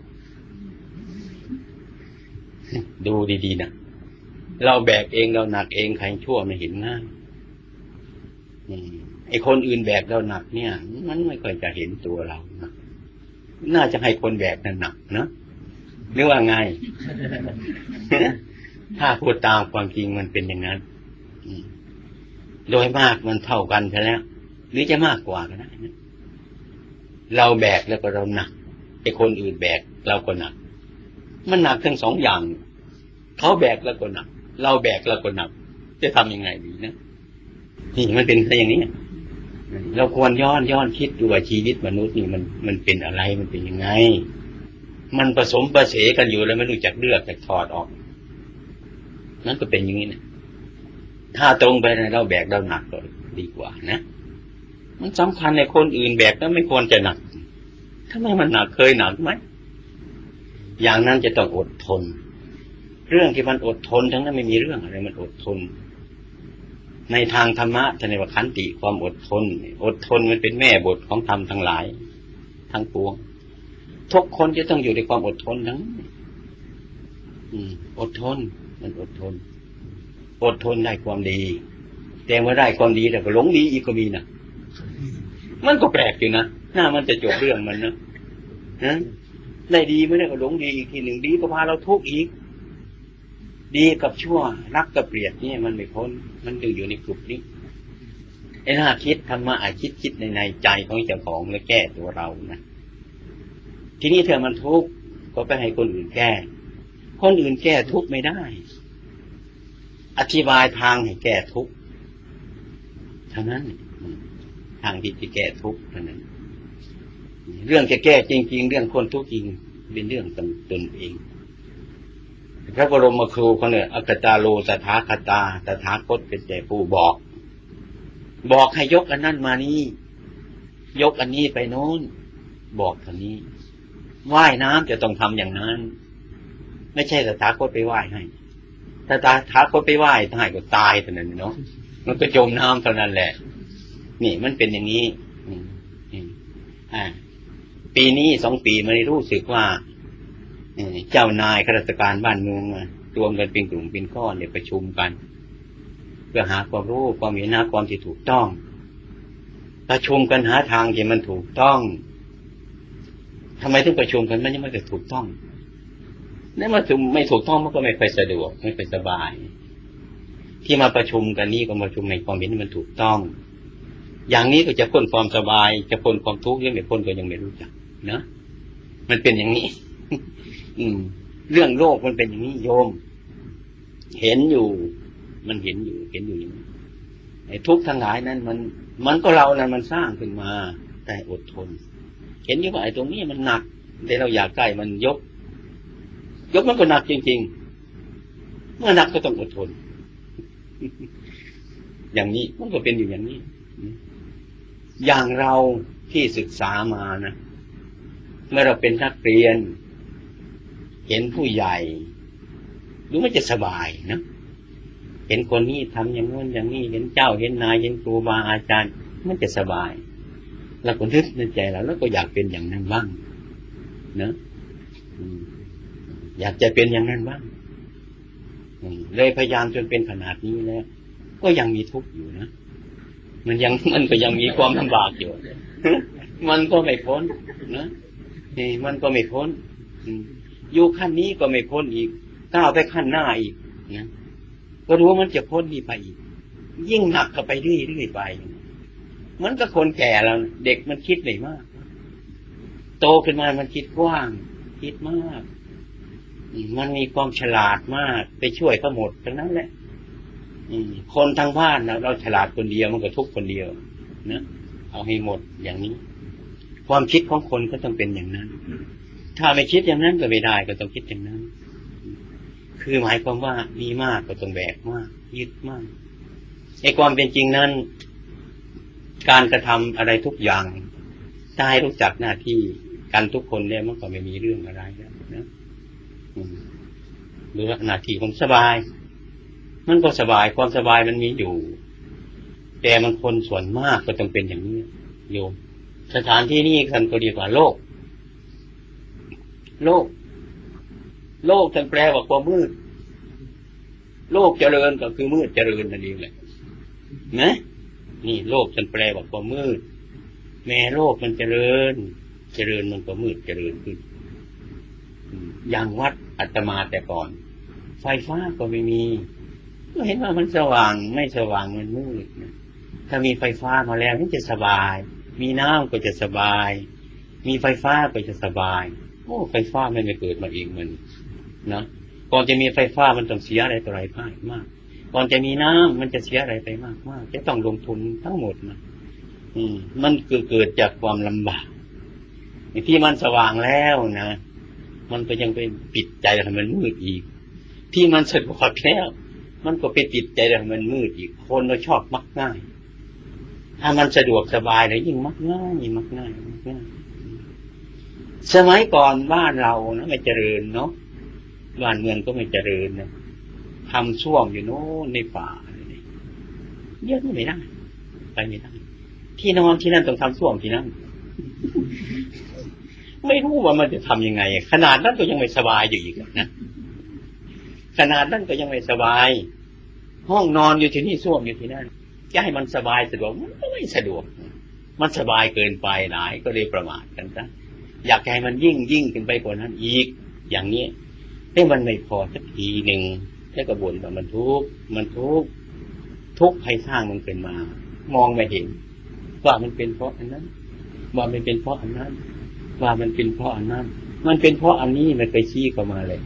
Speaker 2: ดูดีๆนะเราแบกเองเราหนักเองใครชั่วไม่เห็นง่ายไอ้คนอื่นแบกเราหนักเนี่ยมันไม่ค่อยจะเห็นตัวเรานะน่าจะให้คนแบกนั้นหนักนะหรือว่าไง ถ้าพูดตามความจริงมันเป็นอย่างนั้นโดยมากมันเท่ากันใช่แล้วหรือจะมากกว่าก็ได้นะเราแบกแล้วก็เราหนักไอ้คนอื่นแบกเราก็หนักมันหนักทั้งสองอย่างเขาแบกแล้วก็หนักเราแบกแล้วก็หนักจะทำยังไงดีนะนี่มันเป็นอย่างนี้เราควรย้อนย้อนคิดดูว่าชีวิตมนุษย์นี่มันมันเป็นอะไรมันเป็นยังไงมันผสมประเสกันอยู่แล้วไม่รู้จักเลือกจักถอดออกนั่นก็เป็นอย่างนี้นะถ้าตรงไปนะเราแบกเราหนักก็ดีกว่านะมันสำคัญในคนอื่นแบกแล้วไม่ควรจะหนักทำไมมันหนักเคยหนักไหมอย่างนั้นจะต้องอดทนเรื่องที่มันอดทนทั้งนั้นไม่มีเรื่องอะไรมันอดทนในทางธรรมะท่านเรียกว่าขันติความอดทนอดทนมันเป็นแม่บทของธรรมทั้งหลายทั้งปวงทุกคนจะต้องอยู่ในความอดทนทั้งอืมอดทนมันอดทนอดทนได้ความดีแต่เมื่อได้ความดีแต่ก็หลงดีอีกก็มีนะมันก็แปลกอยู่นะหน้ามันจะจบเรื่องมันนะนะได้ดีไม่ได้ก็หลงดีอีกทีหนึ่งดีก็พาเราทุกข์อีกดีกับชั่วรักกับเกลียดนี่มันไม่พ้นมันดึงอยู่ในกลุ่มนี้ไอ้หน้าคิดธรรมะคิดคิดในในใจของเจ้าของแล้วแก้ตัวเรานะทีนี้เธอมันทุกข์ก็ไปให้คนอื่นแก้คนอื่นแก้ทุกข์ไม่ได้อธิบายทางให้แก้ทุกข์เท่านั้นทางที่จะแก้ทุกข์เท่านั้นเรื่องจะแก้จริงๆเรื่องคนทุกข์จริงเป็นเรื่องตนตนเองพระบรมครูเขาเนี่ยอัคตาโลตถาคตาตถาคตเป็นแต่ผู้บอกบอกให้ยกอันนั้นมานี้ยกอันนี้ไปโน้นบอกเท่านี้ว่ายน้ำจะต้องทำอย่างนั้นไม่ใช่ตถาคตไปว่ายให้ถ้าตถาคตไปว่ายตายก็ตายเท่านั้นเนาะมันก็จมน้ำเท่านั้นแหละนี่มันเป็นอย่างนี้อ่าปีนี้สองปีไม่ได้รู้สึกว่าเจ้านายข้าราชการบ้านเมืองมารวมกันเป็นกลุ่มเป็นก้อนเนี่ยประชุมกันเพื่อหาความรู้ความเห็นหาความที่ถูกต้องประชุมกันหาทางที่มันถูกต้องทำไมถึงประชุมกันมันยังไม่ได้ถูกต้องนั่นมาถึงไม่ถูกต้องมันก็ไม่ค่อยสะดวกไม่ค่อยสบายที่มาประชุมกันนี้ก็มาประชุมในความเห็นที่มันถูกต้องอย่างนี้ก็จะพ้นความสบายจะพ้นความทุกข์ยังไม่พ้นก็ยังไม่รู้จักนะมันเป็นอย่างนี้อืมเรื่องโลกมันเป็นอย่างนี้โยมเห็นอยู่มันเห็นอยู่เห็นอยู่อย่างนี้ไอ้ทุกข์ทั้งหลายนั้นมันมันก็เรานั้นมันสร้างขึ้นมาแต่อดทนเห็นอยู่ว่าไอ้ตรงนี้มันหนักแต่เราอยากใกล้มันยกยกมันก็หนักจริงๆเมื่อหนักก็ต้องอดทนอย่างนี้มันก็เป็นอยู่อย่างนี้อย่างเราที่ศึกษามานะเมื่อเราเป็นนักเรียนเห็นผู้ใหญ่ดูมันจะสบายนะเห็นคนนี้ทำอย่างนู้นอย่างนี้เห็นเจ้าเห็นนายเห็นครูบาอาจารย์มันจะสบายแล้วก็นึกในใจเราแล้วก็อยากเป็นอย่างนั้นบ้างนะอยากจะเป็นอย่างนั้นบ้างเลยพยายามจนเป็นขนาดนี้แล้วก็ยังมีทุกข์อยู่นะมันยังมันก็ยังมีความลำบากอยู่มันก็ไม่พ้นนะนี่มันก็ไม่พ้นอยู่ขั้นนี้ก็ไม่พ้นอีกก้าวไปขั้นหน้าอีกนะก็รู้ว่ามันจะพ้นนี่ไปอีกยิ่งหนักเข้าไปเรื่อยๆไปเหมือนกับคนแก่แล้วเด็กมันคิดไม่มากโตขึ้นมามันคิดกว้างคิดมากมันมีความฉลาดมากไปช่วยเขาหมดทั้งนั้นแหละคนทั้งบ้านนะเราฉลาดคนเดียวมันก็ทุกคนเดียวนะเอาให้หมดอย่างนี้ความคิดของคนก็ต้องเป็นอย่างนั้นถ้าไม่คิดอย่างนั้นก็ไม่ได้ก็ต้องคิดอย่างนั้นคือหมายความว่ามีมากก็ต้องแบกมากยึดมากไอ้ความเป็นจริงนั้นการกระทำอะไรทุกอย่างถ้าให้รู้จักหน้าที่กันทุกคนเนี่ยมันก็ไม่มีเรื่องอะไรแล้วนะหรือหน้าที่ของสบายมันก็สบายความสบายมันมีอยู่แต่มันคนส่วนมากก็ต้องเป็นอย่างนี้โยมสถานที่นี้กันก็ดีกว่าโลกโลกโลกท่านแปลว่าความมืดโลกเจริญก็คือมืดเจริญนั่นเองแหละนะนี่โลกท่านแปลว่าความมืดแม้โลกมันเจริญเจริญมันก็มืดเจริญขึ้นอย่างวัดอาตมาแต่ก่อนไฟฟ้าก็ไม่มีก็เห็นว่ามันสว่างไม่สว่างมันมืดนะถ้ามีไฟฟ้ามาแล้วมันจะสบายมีน้ำก็จะสบายมีไฟฟ้าก็จะสบายโอ้ไฟฟ้าไม่ได้เกิดมาเองมันนะก่อนจะมีไฟฟ้ามันต้องเสียอะไรต่ออะไรมากมากก่อนจะมีน้ำมันจะเสียอะไรไปมากมากจะต้องลงทุนทั้งหมดนะอืมมันเกิดเกิดจากความลำบากที่มันสว่างแล้วนะมันก็ยังไปปิดใจให้มันมืดอีกที่มันสะดวกแล้วมันก็ไปปิดใจให้มันมืดอีกคนเราชอบมักง่ายถ้ามันสะดวกสบายเลยยิ่งมักง่ายมักง่ายมักง่ายสมัยก่อนบ้านเรานะไม่เจริญเนาะบ้านเมืองก็ไม่เจริญนะทำช่วงอยู่โน้นในป่าเยอะไม่ได้ไปไม่ได้ที่นอนที่นั่นต้องทำช่วงที่นั่นไม่รู้ว่ามันจะทำยังไงขนาดนั้นก็ยังไม่สบายอยู่อีกนะขนาดนั้นก็ยังไม่สบายห้องนอนอยู่ที่นี่ช่วงอยู่ที่นั่นจะให้มันสบายสะดวกมันก็ไม่สะดวกมันสบายเกินไปหลายก็เลยประมาทกันซะอยากให้มันยิ่งยิ่งขึ้นไปกว่านั้นอีกอย่างนี้ให้มันไม่พอสักทีหนึ่งแล้วก็บ่นว่ามันทุกข์มันทุกข์ทุกข์ใครสร้างมันเป็นมามองไม่เห็นว่ามันเป็นเพราะอันนั้นว่ามันเป็นเพราะอันนั้นว่ามันเป็นเพราะอันนั้นมันเป็นเพราะอันนี้มันไปชี้เข้ามาเลย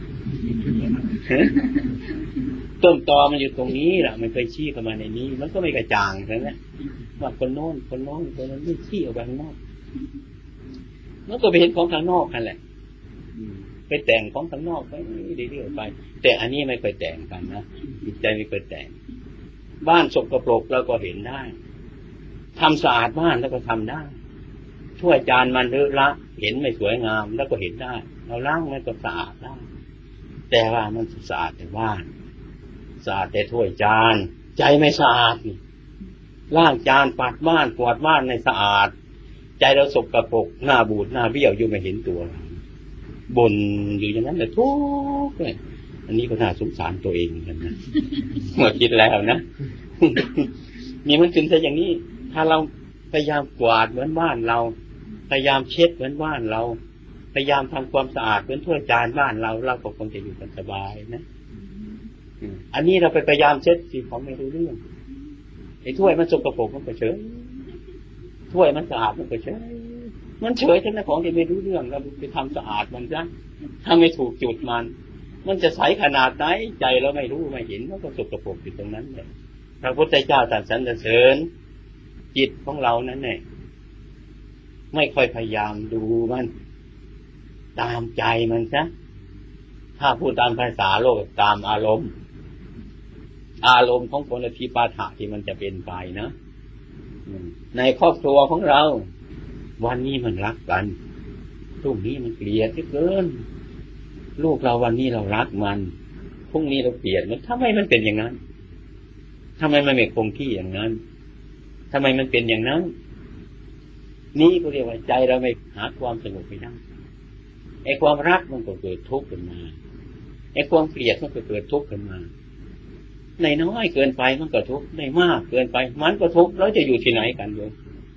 Speaker 2: ต้นตอมันอยู่ตรงนี้แหละมันเคยชี้เข้ามาในนี้มันก็ไม่กระจ่างใช่ไหมว่าคนโน้นคนโน้นคนนั้นไม่ชี้ออกไปข้างนอกมันก็ไปเห็นของข้างนอกนั่นแหละไปแต่งของข้างนอกไปเรื่อยๆไปแต่อันนี้ไม่เคยแต่งกันนะจิตใจไม่เคยแต่งบ้านสกปรกเราก็เห็นได้ทำสะอาดบ้านแล้วก็ทำได้ช่วยจานมันเลอะละเห็นไม่สวยงามแล้วก็เห็นได้เราล้างมันก็สะอาดได้แต่ว่ามันสะอาดแต่บ้านสะอาดแต่ถ้วยจานใจไม่สะอาดล้างจานปัดบ้านกวาดบ้านในสะอาดใจเราสกปรกหน้าบูดหน้าเบี้ยวอยู่ไม่เห็นตัวบ่นอยู่อย่างนั้นเลยทุกข์เลยอันนี้ก็น่าสงสารตัวเองเหมือนกันนะเมื่อคิดแล้วนะมีมันถึงจะอย่างนี้ถ้าเราพยายามกวาดเหมือนบ้านเราพยายามเช็ดเหมือนบ้านเราพยายามทำความสะอาดเหมือนถ้วยจานบ้านเราเราก็คงจะอยู่กันสบายนะอันนี้เราไปพยายามเช็ดสิของไม่รู้เรื่องไอ้ถ้วยมันสกปรกมันก็เฉยถ้วยมันสะอาดมันก็เฉยมันเฉยทั้งนั้นของที่ไม่รู้เรื่องเราไปทำสะอาดมันซะถ้าไม่ถูกจุดมันมันจะใสขนาดไหนใจเราไม่รู้ไม่เห็นมันก็สกปรกอยู่ตรงนั้นเลยพระพุทธเจ้าตรัสสรรเสริญจิตของเรานั้นเนี่ยไม่ค่อยพยายามดูมันตามใจมันซะถ้าพูดตามภาษาโลกตามอารมณ์อารมณ์ของคนที่ปาฐะที่มันจะเป็นไปนะในครอบครัวของเราวันนี้มันรักกันพรุ่งนี้มันเกลียดเกินลูกเราวันนี้เรารักมันพรุ่งนี้เราเกลียดมันทำไมมันเป็นอย่างนั้นทำไมมันไม่คงที่อย่างนั้นทำไมมันเป็นอย่างนั้นนี่ก็เรียกว่าใจเราไม่หาความสงบไม่ได้ไอ้ความรักมันก็เกิดทุกข์ขึ้นมาไอ้ความเกลียดมันก็เกิดทุกข์ขึ้นมาในน้อยเกินไปมันก็ทุกข์ในมากเกินไปมันก็ทุกข์แล้วจะอยู่ที่ไหนกันโยม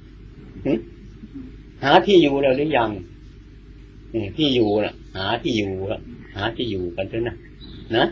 Speaker 2: หาที่อยู่แล้วหรือยังที่อยู่น่ะหาที่อยู่หาที่อยู่กันเถอะนะนะ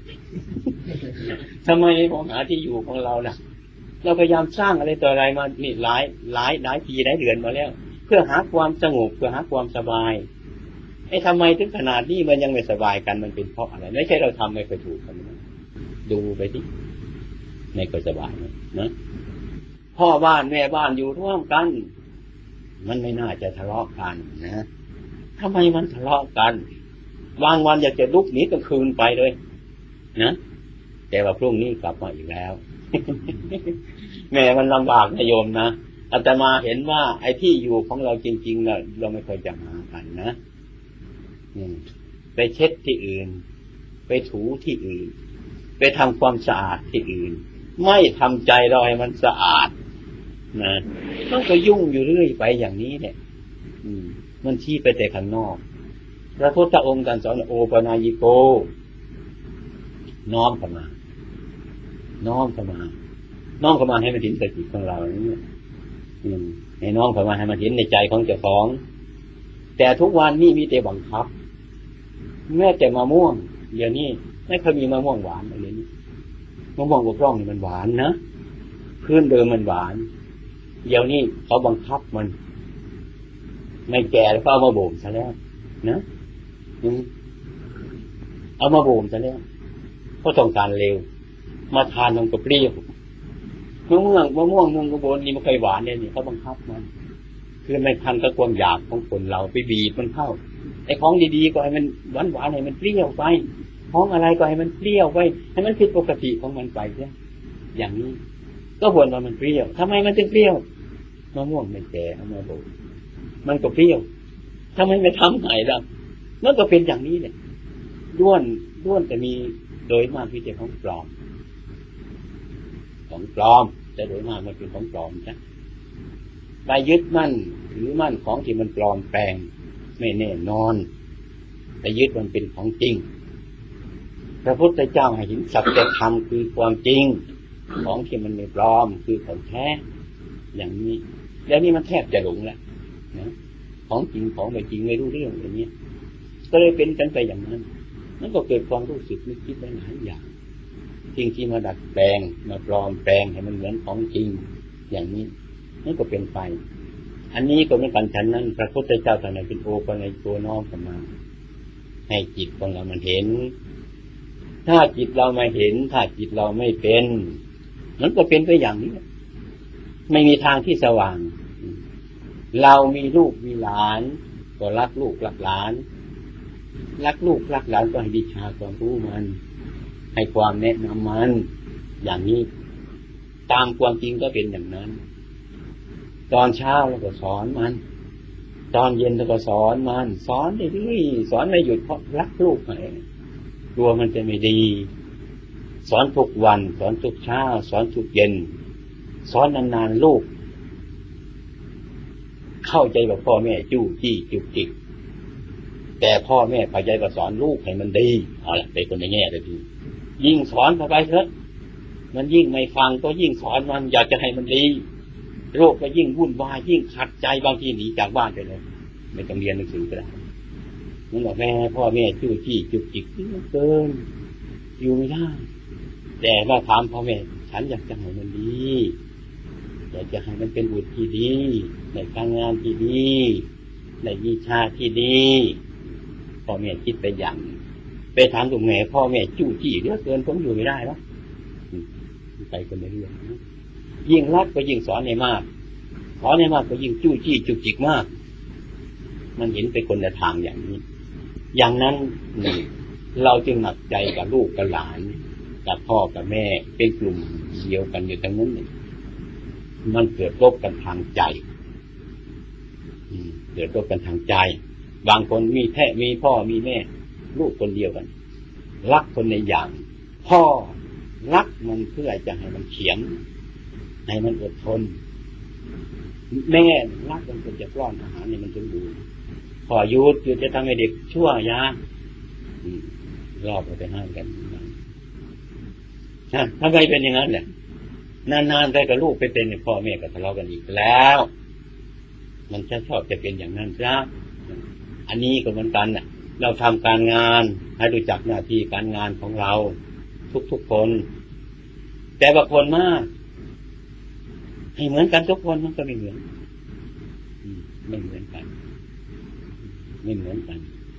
Speaker 2: ทำไมผมหาที่อยู่ของเราล่ะเราพยายามสร้างอะไรต่ออะไรมานี่หลายหลายหลายปีหลายเดือนมาแล้วเพื่อหาความสงบเพื่อหาความสบายไอ้ทำไมถึงขนาดนี้มันยังไม่สบายกันมันเป็นเพราะอะไรไม่ใช่เราทำไม่ค่อยถูกกันนะดูไปที่ไม่ค่อยสบายนะนะพ่อบ้านแม่บ้านอยู่ร่วมกันมันไม่น่าจะทะเลาะกันนะทำไมมันทะเลาะกันบางวันอยากจะลุกหนีกลางคืนไปเลยนะแต่ว่าพรุ่งนี้กลับมาอีกแล้ว แม่มันลำบากนะโยมนะอาตมาเห็นว่าไอ้ที่อยู่ของเราจริงๆเราเราไม่ค่อยจะหากันนะไปเช็ดที่อื่นไปถูที่อื่นไปทำความสะอาดที่อื่นไม่ทำใจเราให้มันสะอาดนะมันก็ยุ่งอยู่เรื่อยไปอย่างนี้เนี่ยมันชี้ไปแต่ข้างนอกพระพุทธองค์การสอนโอปนายโกน้อมเข้ามาน้อมเข้ามาน้อมเข้ามาให้มันเห็นสติของเราเนี่ยให้น้อมเข้ามาให้มันเห็นในใจของเจ้าของแต่ทุกวันนี้มีแต่บังคับแม้แต่มะม่วงเดี๋ยวนี้ไม่เคยมีมะม่วงหวานอะไรนี้มะม่วงกระร่องนี่มันหวานนะพื้นเดิมมันหวานเดี๋ยวนี้เขาบังคับมันไม่แก่แล้วก็เอามาบ่มซะแล้วนะเอามาบ่มซะแล้วเพราะต้องการเร็วมาทานมันก็เปรี้ยวมะม่วงมะม่วงมะม่วงกระโบนนี่มันเคยหวานเนี่ยนี่เขาบังคับมันคือไม่ทันกับความอยากของคนเราไปบีบมันเข้าไอ้ของดีๆก็ให้มันหวานหวานให้มันเปรี้ยวไปของอะไรก็ให้มันเปรี้ยวไปให้มันผิดปกติของมันไปใช่อย่างนี้ก็บ่นว่ามันเปรี้ยวทำไมมันถึงเปรี้ยวมะม่วงไม่แก่เอามาบ่มมันก็เปรี้ยวทำไมไม่ทำไหนล่ะมันก็เป็นอย่างนี้เนี่ยด้วนด้วนแต่มีโดยมากที่จะของปลอมของปลอมแต่โดยมากมันเป็นของปลอมใช่ไปยึดมั่นหรือมั่นของที่มันปลอมแปลงไม่แน่นอนไปยึดมันเป็นของจริงพระพุทธเจ้าให้เห็นสัจธรรมคือความจริงของที่มันไม่ปลอมคือของแท้อย่างนี้แล้วนี่มันแทบจะหลงแล้วนะของจริงของไม่จริงไม่รู้เรื่องอย่างนี้ก็เลยเป็นกันไปอย่างนั้นนั่นก็เกิดความรู้สึกนึกคิดได้หลายอย่างสิ่งที่มาดัดแปลงมาปลอมแปลงให้มันเหมือนของจริงอย่างนี้นั่นก็เป็นไปอันนี้ก็เป็นการฉันนั้นพระพุทธเจ้าท่านเป็นโอปัญโกน้อมเข้ามาให้จิตของเรามันเห็นถ้าจิตเราไม่เห็นถ้าจิตเราไม่เป็นมันก็เป็นไปอย่างนี้ไม่มีทางที่สว่างเรามีลูกมีหลานก็รักลูกรักหลานรักลูกรักหลานก็ให้วิชาความรู้มันให้ความแนะนำมันอย่างนี้ตามความจริงก็เป็นอย่างนั้นตอนเช้าเราก็สอนมันตอนเย็นเราก็สอนมันสอนเรื่อยๆสอนไม่หยุดเพราะรักลูกไงกลัวมันจะไม่ดีสอนทุกวันสอนทุกเช้าสอนทุกเย็นสอนนานๆลูกเข้าใจว่าพ่อแม่จู้จี้จุกจิกแต่พ่อแม่พยายามสอนลูกให้มันดีเอาล่ะไปคนในแง่เลยทียิ่งสอนเข้าไปเถอะมันยิ่งไม่ฟังก็ยิ่งสอนมันอยากจะให้มันดีโรคก็ยิ่งวุ่นวายยิ่งขัดใจบางทีหนีจากบ้านไปเลยไม่ต้องเรียนหนังสือก็ได้มันบอกแม่พ่อแม่จู้จี้จุกจิกเกินอยู่ไม่ได้แต่ว่าถามพ่อแม่ฉันอยากจะให้มันดีอยากจะให้มันเป็นบุตรที่ดีในการงานที่ดีในวิชาที่ดีพ่อแม่คิดไปอย่างไปถามตรงไหนพ่อแม่จู้จี้เหลือเกินผมอยู่ไม่ได้แล้วไปคนในเรื่องยิ่งรักก็ยิ่งสอนในมากสอนในมากก็ยิ่งจู้จี้จุกจิกมากมันเห็นไปคนละทางอย่างนี้อย่างนั้นเราจึงหนักใจกับลูกกับหลานกับพ่อกับแม่เป็นกลุ่มเดียวกันอยู่ทั้งนั้นเนี่ยมันเกิดรบกันทางใจเกิดรบกันทางใจบางคนมีแท้มีพ่อมีแม่ลูกคนเดียวกันรักคนในอย่างพ่อรักมันเพื่อจะให้มันเขียนให้มันอดทนแม่รักมันจนจะป้อนอาหารให้มันสมบูรณ์พ่อยุดยุดจะทำให้เด็กชั่วยา รอบไปห้ามกันนะทำไมเป็นอย่างนั้นเนี่ยนานๆไปกับลูกไปเป็นพ่อแม่ก็ทะเลาะกันอีกแล้วมันจะชอบจะเป็นอย่างนั้นครับอันนี้ก็เหมือนกันน่ะเราทำการงานให้รู้จักหน้าที่การงานของเราทุกๆคนแต่บางคนมากให้เหมือนกันทุกคนมันก็ไม่เหมือนไม่เหมือนกันไม่เหมือนกัน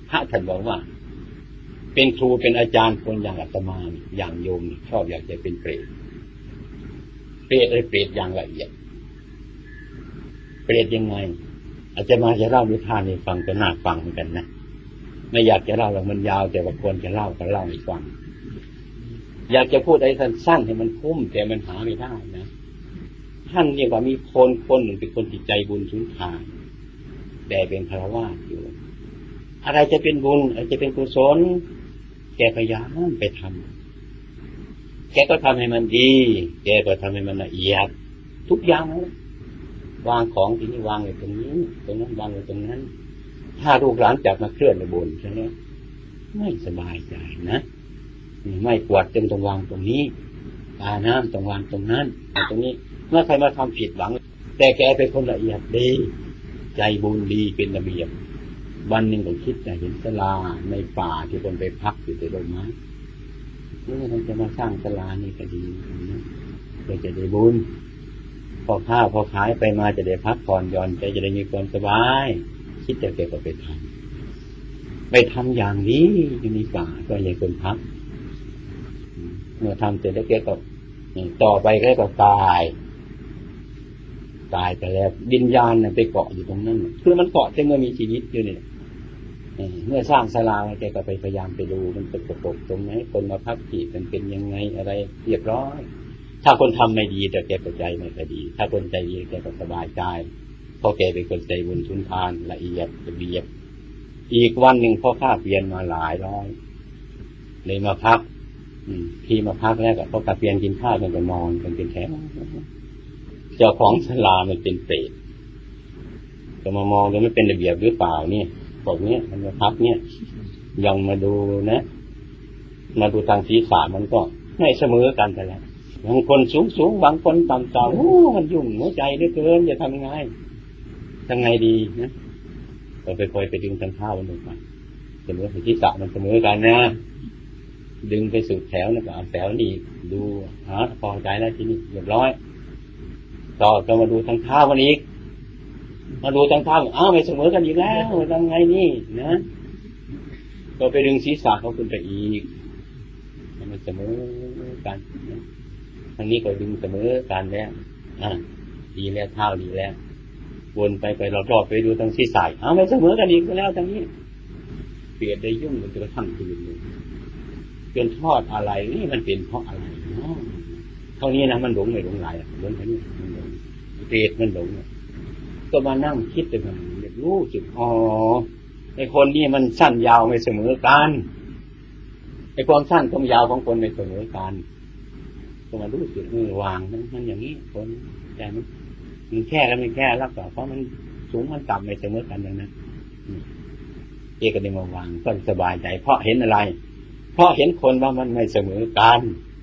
Speaker 2: พระท่านบอกว่าเป็นครูเป็นอาจารย์คนอย่างอาตมาอย่างโยมชอบอยากจะเป็นเปรตเปรตเลยเปรตอย่างละเอียดเปรตยังไงอาจจะมาจะเล่านิทานให้ฟังก็น่าฟังเหมือนกันนะไม่อยากจะเล่าหรอกมันยาวแต่ว่าควรจะเล่าก็เล่าให้ฟังอยากจะพูดอะไรสั้นๆให้มันคุ้มแต่มันหาไม่ได้นะท่านเรียกว่ามีคนคนหนึ่งเป็นคนจิตใจบุญสุนทานแต่เป็นฆราวาสอยู่อะไรจะเป็นบุญอะไรจะเป็นกุศลแกพยายามไปทำแกก็ทำให้มันดีแกก็ทำให้มันละเอียดทุกอย่างนะวางของที่นี่วางไว้ตรงนี้ตรงนั้นวางไว้ตรงนั้นถ้าลูกหลานจับมาเคลื่อนในบนใช่ไหมไม่สบายใจนะไม่ปวดจึงต้องวางตรงนี้ตาน้ำต้องวางตรงนั้นตรงนี้เมื่อใครมาทำผิดหวังแต่แกเป็นคนละเอียดดีใจบุญดีเป็นระเบียบวันหนึ่งผมคิดจะเห็นศาลาในป่าที่คนไปพักอยู่ในต้นไม้นี่เราจะมาสร้างศาลานี่ก็ดีนะเพื่อจะได้บุญพอข้าวพอขายไปมาจะได้พักผ่อนหย่อนใจจะได้มีความสบายคิดจะแกก็ไปทำไปทำอย่างนี้อยู่ในป่าก็ยังคนพักเมื่อทำเสร็จแล้วแกก็ต่อไปแกก็ตายตายไปแล้ววิญญาณไปเกาะอยู่ตรงนั้นคือมันเกาะแต่เมื่อมีชีวิตอยู่เนี่ยเมื่อสร้างศาลาแกก็ไปพยายามไปดูมันตกตกตรงไหนคนมาพักที่มันเป็นยังไงอะไรเรียบร้อยถ้าคนทำไม่ดีแต่แกก็ใจไม่ค่อยดีถ้าคนใจดีแกก็สบายใจเพราะแกเป็นคนใจบุญทุนทานละเอียดระเบียบอีกวันหนึ่งพ่อข้าเปลี่ยนมาหลายร้อยเลยมาพักที่มาพักแล้วก็เขากลับเปลี่ยนกินข้าวกันก็นอนกันเป็นแถวเจ้าของศาลามันเป็นเปรตก็มามองกันไม่เป็นระเบียบหรือเปล่านี่พวกนี้มันมาพักเนี่ยยังมาดูนะมาดูทางศีรษะมันก็ไม่เสมอกันไปแล้วบางคนสูงสูงบางคนต่ำต่ำโอ้มันยุ่งหัวใจเหลือเกินจะทำยังไงทำไงดีนะเราไปคอยไปดึงทางเท้ามันลงไปเสมอศีรษะมันเสมอกันนะดึงไปสุดแถวนะก็เอาแถวนี้ดูฮะพอใจแล้วทีนี้เรียบร้อยต่อจะมาดูทางเท้ามันอีกมาดูทางเท้าอ้าวไม่เสมอกันอีกแล้วทำไงนี่นะก็ไปดึงศีรษะเขาขึ้นไปอีกมันเสมอกันทางนี้ก็ดึงเสมอกันแล้วอ่าดีแล้วเท้าดีแล้ววนไปไปรอบๆไปดูทางศีรษะอ้าวไม่เสมอกันอีกแล้วทางนี้เปลี่ยนได้ยุ่งมันจะทั้งคืนเลยจนทอดอะไรนี่มันเป็นเพราะอะไรเนาะเท่านี้นะมันหลงไม่หลงไหลหลงแค่นี้มันหลงเปรตมันหลงก็มานั่งคิดแต่มันรู้สึกอ๋อไอ้คนนี้มันสั้นยาวไม่เสมอกันไอ้ความสั้นความยาวของคนไม่เสมอกันก็มารู้สึกมือวางมันมันอย่างนี้คนแต่มันมันแค่กันไม่แค่แล้วก็เพราะมันสูงมันต่ำไม่เสมอกันอย่างนั้นเอกก็ได้มาวางก็สบายใจเพราะเห็นอะไรเพราะเห็นคนว่ามันไม่เสมอกัน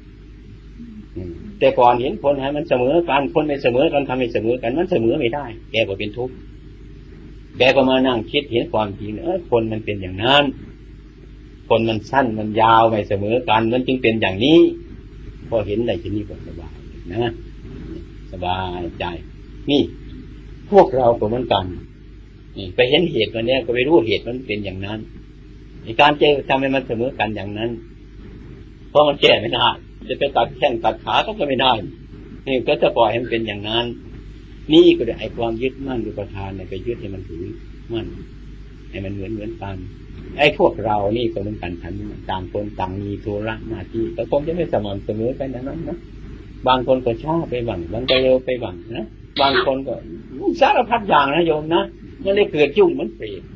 Speaker 2: แต่ก่อนเห็นคนให้มันเสมอกันคนไม่เสมอกันทำให้เสมอกันมันเสมอไม่ได้แกก็เป็นทุกข์แกก็มานั่งคิดเห็นความจริงเออคนมันเป็นอย่างนั้นคนมันสั้นมันยาวไม่เสมอกันมันจึงเป็นอย่างนี้พอเห็นได้ทีนี้ก็สบายนะสบายใจนี่พวกเราก็เหมือนกันนี่ไปเห็นเหตุวันนี้ก็ไปรู้เหตุมันเป็นอย่างนั้นในการเจอทำให้มันเสมอกันอย่างนั้นเพราะมันแก้ไม่ได้จะไปตัดแข้งตัดขาก็ไม่ได้นี่ก็จะปล่อยให้มันเป็นอย่างนั้นนี่ก็ได้ไอ้ความยึดมั่นอุปทานเนี่ยไปยึดให้มันถือมั่นให้มันเหมือนเหมือนกันไอ้พวกเรานี่ก็เหมือนกันทั้งต่างคนต่างมีธุระหน้าที่แต่คงจะไม่สม่ำเสมอกันอย่างนั้นนะบางคนก็ช้าไปบ้างบางก็เร็วไปบ้างนะบางคนก็สารพัดอย่างนะโยมนะไม่ได้เกิดยุ่งเหมือนเปรต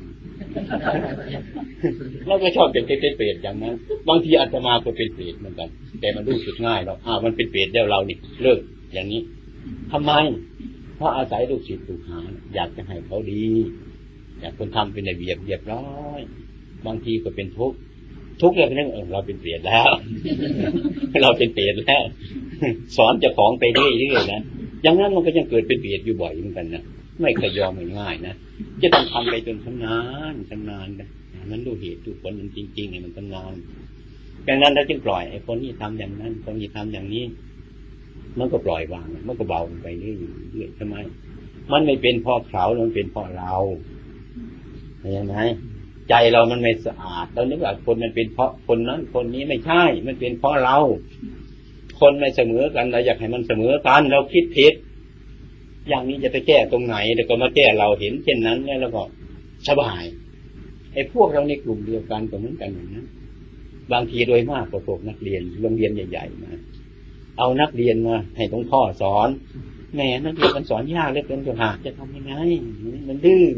Speaker 2: เราก็ชอบเป็นเป็นเปรตอย่างนั้นบางทีอาตมาก็เป็นเปรตเหมือนกันแต่มันรู้สึกง่ายเราอ้าวมันเป็นเปรตเดี๋ยวเรานี่เลิกอย่างนี้ทำไมเพราะอาศัยลูกศิษย์ลูกหาอยากจะให้เขาดีอยากคนทำเป็นระเบียบเรียบร้อยบางทีก็เป็นทุกข์ทุกข์เลยเรื่องเออเราเป็นเปรตแล้วเราเป็นเปรตแล้วสอนเจ้าของไปเรื่อยๆนะอย่างนั้นมันก็ยังเกิดเป็นเปรตอยู่บ่อยเหมือนกันนะไม่เคยยอมง่ายๆนะจะต้องทำไปจนชำนาญชำนาญกันมันดูเหตุดูผลมันจริงๆเนี่ยมันชำนาญดังนั้นถ้าจึงปล่อยไอ้คนนี้ทำอย่างนั้นคนนี้ทำอย่างนี้มันก็ปล่อยวางมันก็เบาไปเรื่อยๆทำไมมันไม่เป็นเพราะเขามันเป็นเพราะเราเห็นไหมใจเรามันไม่สะอาดเรานึกว่าคนมันเป็นเพราะคนนั้นคนนี้ไม่ใช่มันเป็นเพราะเราคนไม่เสมอกันเราอยากให้มันเสมอกันเราคิดผิดอย่างนี้จะไปแก้ตรงไหนแล้วก็มาแก้เราเห็นเช่นนั้นแล้วก็สบายไอ้พวกเราในกลุ่มเดียวกันก็เหมือนกันอย่างนั้นบางทีโดยมากก็พวกนักเรียนโรงเรียนใหญ่ๆมาเอานักเรียนมาให้หลวงพ่อสอนแม่นักเรียนมันสอนยากเหลือเกินจะหาจะทำยังไงมันดื้อ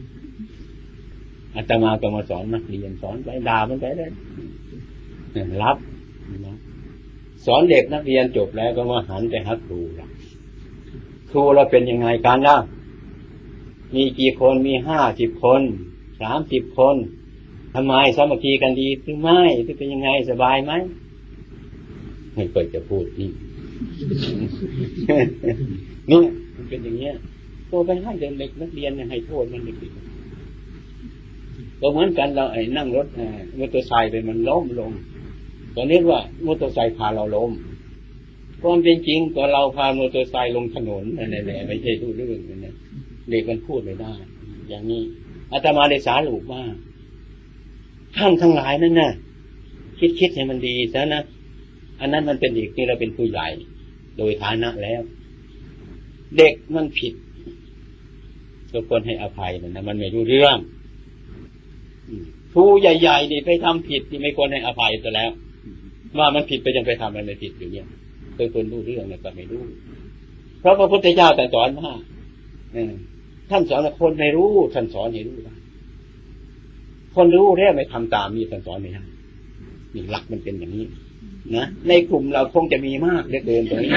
Speaker 2: อาตมาก็มาสอนนักเรียนสอนไปด่ามันไปเลยรับนะสอนเด็กนักเรียนจบแล้วก็มาหันไปหาครูละครูเราเป็นยังไงกันล่ะมีกี่คนมีห้าสิบคนสามสิบคนทำไมสามัคคีกันดีหรือไม่หรือเป็นยังไงสบายไหมไม่เคยจะพูดนี่นี่มันเป็นอย่างเงี้ยตัวไปให้เด็กนักเรียนให้โทษมันเด็กก็เหมือนกันเราไอ้นั่งรถมอเตอร์ไซค์ไปมันล้มลงตอนนี้ว่ามอเตอร์ไซค์พาเราล้มความเป็นจริงก็เราพามอเตอร์ไซค์ลงถนนนั่นแหละไม่ใช่ทุกเรื่องนะเด็กมันพูดไม่ได้อย่างนี้อาตมาได้สารุปว่าท่านทั้งหลายนั่นน่ะคิดคิดให้มันดีซะนะอันนั้นมันเป็นเด็กนี่เราเป็นผู้ใหญ่โดยฐานะแล้วเด็กมันผิดก็ควรให้อภัยมันนะมันไม่รู้เรื่องผู้ใหญ่ๆนี่ไปทำผิดนี่ไม่ควรให้อภัยซะแล้วว่ามันผิดไปยังไปทำมันไม่ผิดอย่างเงี้ยเคยคนรู้เรื่องแล้วก็ไม่รู้เพราะพระพุทธเจ้าแต่สอนว่าท่านสอนคนไม่รู้ท่านสอนให้รู้ได้คนรู้แล้วไม่ทำตามนี่ท่านสอนไม่ได้นี่หลักมันเป็นอย่างนี้นะในกลุ่มเราคงจะมีมากเหลือเกินตรงนี้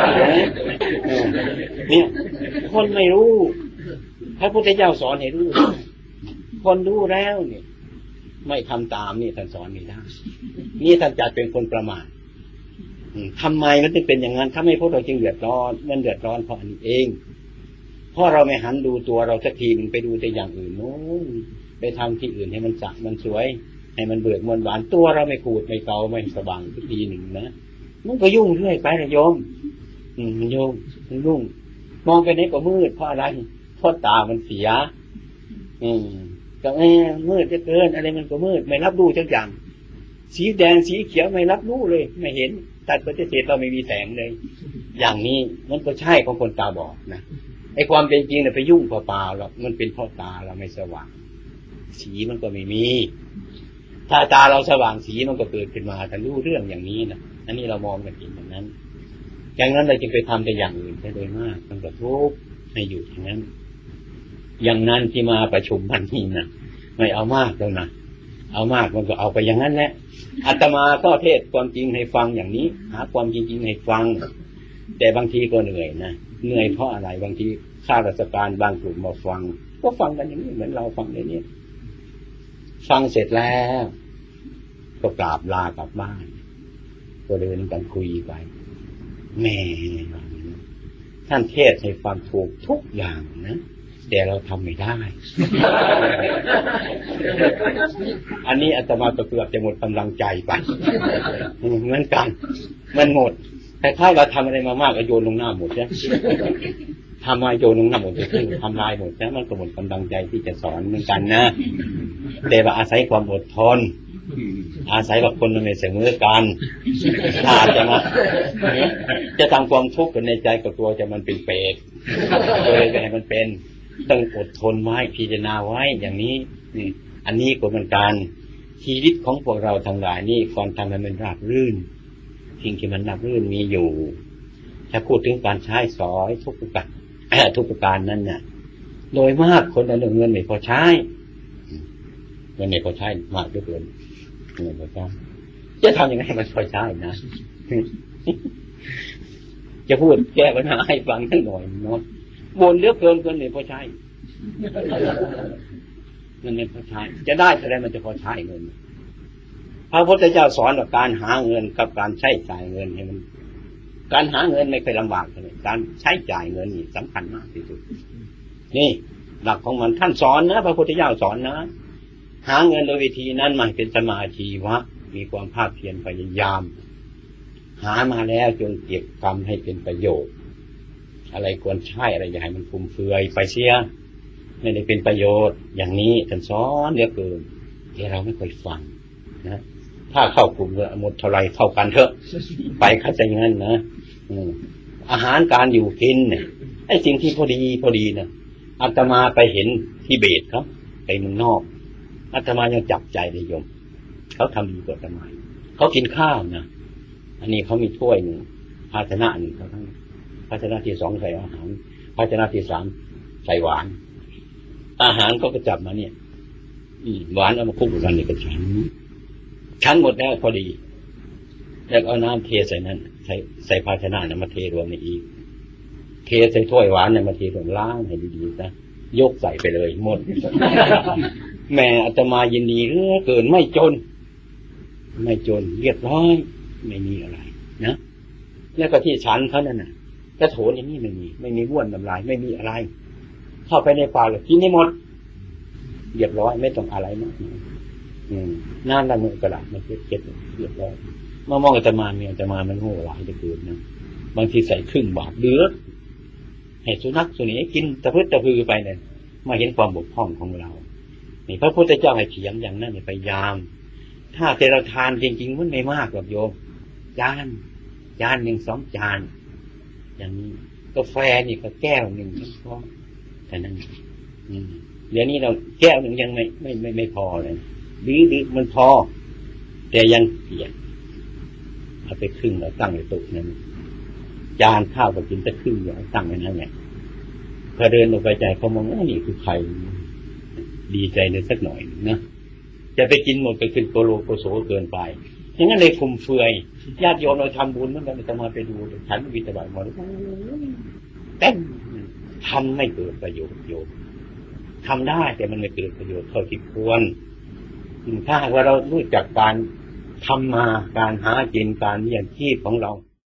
Speaker 2: เนี่ยคนไม่รู้พระพุทธเจ้าสอนให้รู้คนรู้แล้วเนี่ยไม่ทำตามนี่ท่านสอนไม่ได้นี่ท่านจัดเป็นคนประมาททำไมมันถึงเป็นอย่างนั้นถ้าไม่พวกเราจึงเดือดร้อนมันเดือดร้อนเพราะอันนี้เองเพราะเราไม่หันดูตัวเราสักทีนึงไปดูแต่อย่างอื่นโน้นไปทำที่อื่นให้มันสะมันสวยให้มันเบิกมันหวานตัวเราไม่ขูดไม่เกาไม่สว่างสักทีหนึ่งนะมันก็ยุ่งเรื่อยไปนะโยมอืมมันยุ่งมันยุ่งมองไปไหนก็มืดเพราะอะไรเพราะตามันเสียอืมก็แอบมืดจะเกินอะไรมันก็มืดไม่รับรู้จักอย่างสีแดงสีเขียวไม่รับรู้เลยไม่เห็นตัดปฏิเสธเราไม่มีแสงเลยอย่างนี้มันก็ใช่ของคนตาบอดนะไอ้ความเป็นจริงเนี่ยไปยุ่งเปล่าๆหรอกมันเป็นเพราะตาเราไม่สว่างสีมันก็ไม่มีถ้าตาเราสว่างสีมันก็เกิดขึ้นมาแต่รู้เรื่องอย่างนี้นะอันนี้เรามองกันจริงอย่างนั้นอย่างนั้นเราจึงไปทำแต่อย่างอื่นไปโดยมากมันก็ทุกข์ให้อยู่อย่างนั้นอย่างนั้นที่มาประชุมพันนี้นะไม่เอามากแล้วนะเอามากมันก็เอาไปอย่างนั้นแหละอาตมาก็เทศความจริงให้ฟังอย่างนี้หาความจริงให้ฟังแต่บางทีก็เหนื่อยนะเหนื่อยเพราะอะไรบางทีข้าราชการบางกลุ่มมาฟังก็ฟังกันอย่างนี้เหมือนเราฟังในนี้ฟังเสร็จแล้วก็กราบลากลับบ้านก็เดินกันคุยไปแม่ท่านเทศให้ฟังถูกทุกอย่างนะแต่เราทำไม่ได้ อันนี้อาตมาก็เกือบจะหมดกำลังใจไป เหมือนกันมันหมดแต่ถ้าเราทำอะไรมามากก็โยนลงหน้าหมดใช่ทำมาโยนลงหน้าหมดจะทิ้งทำลายหมดแล้วมันก็หมดกำลังใจที่จะสอนเหมือนกันนะแต่ว่าอาศัยความอดทนอาศัยว่าคนมันไม่เสมอกันถ้าจะมาจะทำความทุกข์ในใจกับตัวจะมันเป็นเปรตเลยจะให้มันเป็นต้องอดทนไว้พิจารณาไว้อย่างนี้นี่อันนี้ก็เป็นการชีวิตของพวกเราทั้งหลายนี่ก่อนทำให้มันราบรื่นสิ่งที่มันราบรื่นมีอยู่ถ้าพูดถึงการใช้สอยทุกประการทุกประการนั้นเนี่ยโดยมากคนเอาเงินไม่พอใช้เงินไม่พอใช้มากด้วยเกินเงินพอใช้จะทำยังไงมันพอใช้นะจะพูดแก้ปัญหาให้ฟังทั้งหน่อยเนาะบ่นเลือกเกินเกินไม่พอใช้เงินไม่พอใช้จะได้อะไรมันจะพอใช้เงินพระพุทธเจ้าสอนว่าการหาเงินกับการใช้จ่ายเงินให้มันการหาเงินไม่เคยลำบากเลยการใช้จ่ายเงินนี่สำคัญมากที่สุดนี่หลักของมันท่านสอนนะพระพุทธเจ้าสอนนะหาเงินโดยวิธีนั้นมาเป็นสมาธิวะมีความภาคเพียรพยายามหามาแล้วจงเก็บกรรมให้เป็นประโยชน์อะไรควรใช้อะไรอย่าให้มันฟุ่มเฟือยไปเสียไม่ได้เป็นประโยชน์อย่างนี้ท่านสอนเหลือเกินแต่เราไม่เคยฟังนะถ้าเข้ากลุ่มก็หมดเท่าไรเข้ากันเถอะไปเข้าใจงั้นนะอาหารการอยู่กินเนี่ยไอ้สิ่งที่พอดีพอดีนะอาตมาไปเห็นที่เบสครับไปเมืองนอกอาตมายังจับใจเลยโยมเขาทำดีกว่าอาตมาเขากินข้าวนะอันนี้เขามีถ้วยหนึ่งภาชนะหนึ่งเขาทั้งภาชนะที่สองใส่อาหารภาชนะที่สามใส่หวานอาหารก็กระจับมาเนี่ยหวานเอามาคลุกกันนี่ก็ฉันฉันหมดแล้วพอดีแล้วเอาน้ำเทใส่นั้นใส่ใส่ภาชนะเนี่ยมาเทรวมในอีกเทใส่ถ้วยหวานเนี่ยมาเทรวมล้างให้ดีๆนะยกใส่ไปเลยหมด แม่อาตมายินดีเหลือเกินไม่จนไม่จนเรียบร้อยไม่มีอะไรนะแล้วก็ที่ฉันเขานั่นน่ะกระโถนอย่างนี้ไม่มีไม่มีบ้วนน้ำลายไม่มีอะไรเข้าไปในป่าเลยกินให้หมดเรียบร้อยไม่ต้องอะไรมากอืมน้ำละมือกระดาษมันเก็บเก็บเรียบร้อยมามองอาตมาเนี่ยอาตมามันโง่หลายเหลือเกินนะบางทีใส่ครึ่งบาทเดือดให้สุนัขตัวนี้กินตะพื้นตะพือไปเนี่ยมาเห็นความบกพร่องของเรานี่พระพุทธเจ้าให้เถียงอย่างนั้นเนี่ยพยายามถ้าเจรทานจริงๆมันไม่มากหรอกโยมจานจานหนึ่งสองจานอย่างนี้กาแฟนี่ก็แก้วหนึ่งก็พอแต่นั้นอืมเดี๋ยวนี้เราแก้วหนึ่งยังไม่ไม่ไม่ไม่พอเลยดีดีมันพอแต่ยังเปียกเอาไปครึ่งเราตั้งในโต๊ะนั้นจานข้าวก็กินแต่ครึ่งอย่างตั้งไว้นั่นแหละพอเดินออกไปใจเขามองว่านี่คือใครดีใจเลยสักหน่อยนะจะไปกินหมดไปขึ้นโกโลโกโสเกินไปอย่างนั้นเลยคุมเฟือยญาติโยมเราทำบุญเมื่อกันจะมาไปดูฉันวิตาบายหมดเต้นทำไม่เกิดประโยชน์โยมทำได้แต่มันไม่เกิดประโยชน์เท่าที่ควรถ้าว่าเรารู้จักการทำมาการหากินการเลี้ยงชีพของเรา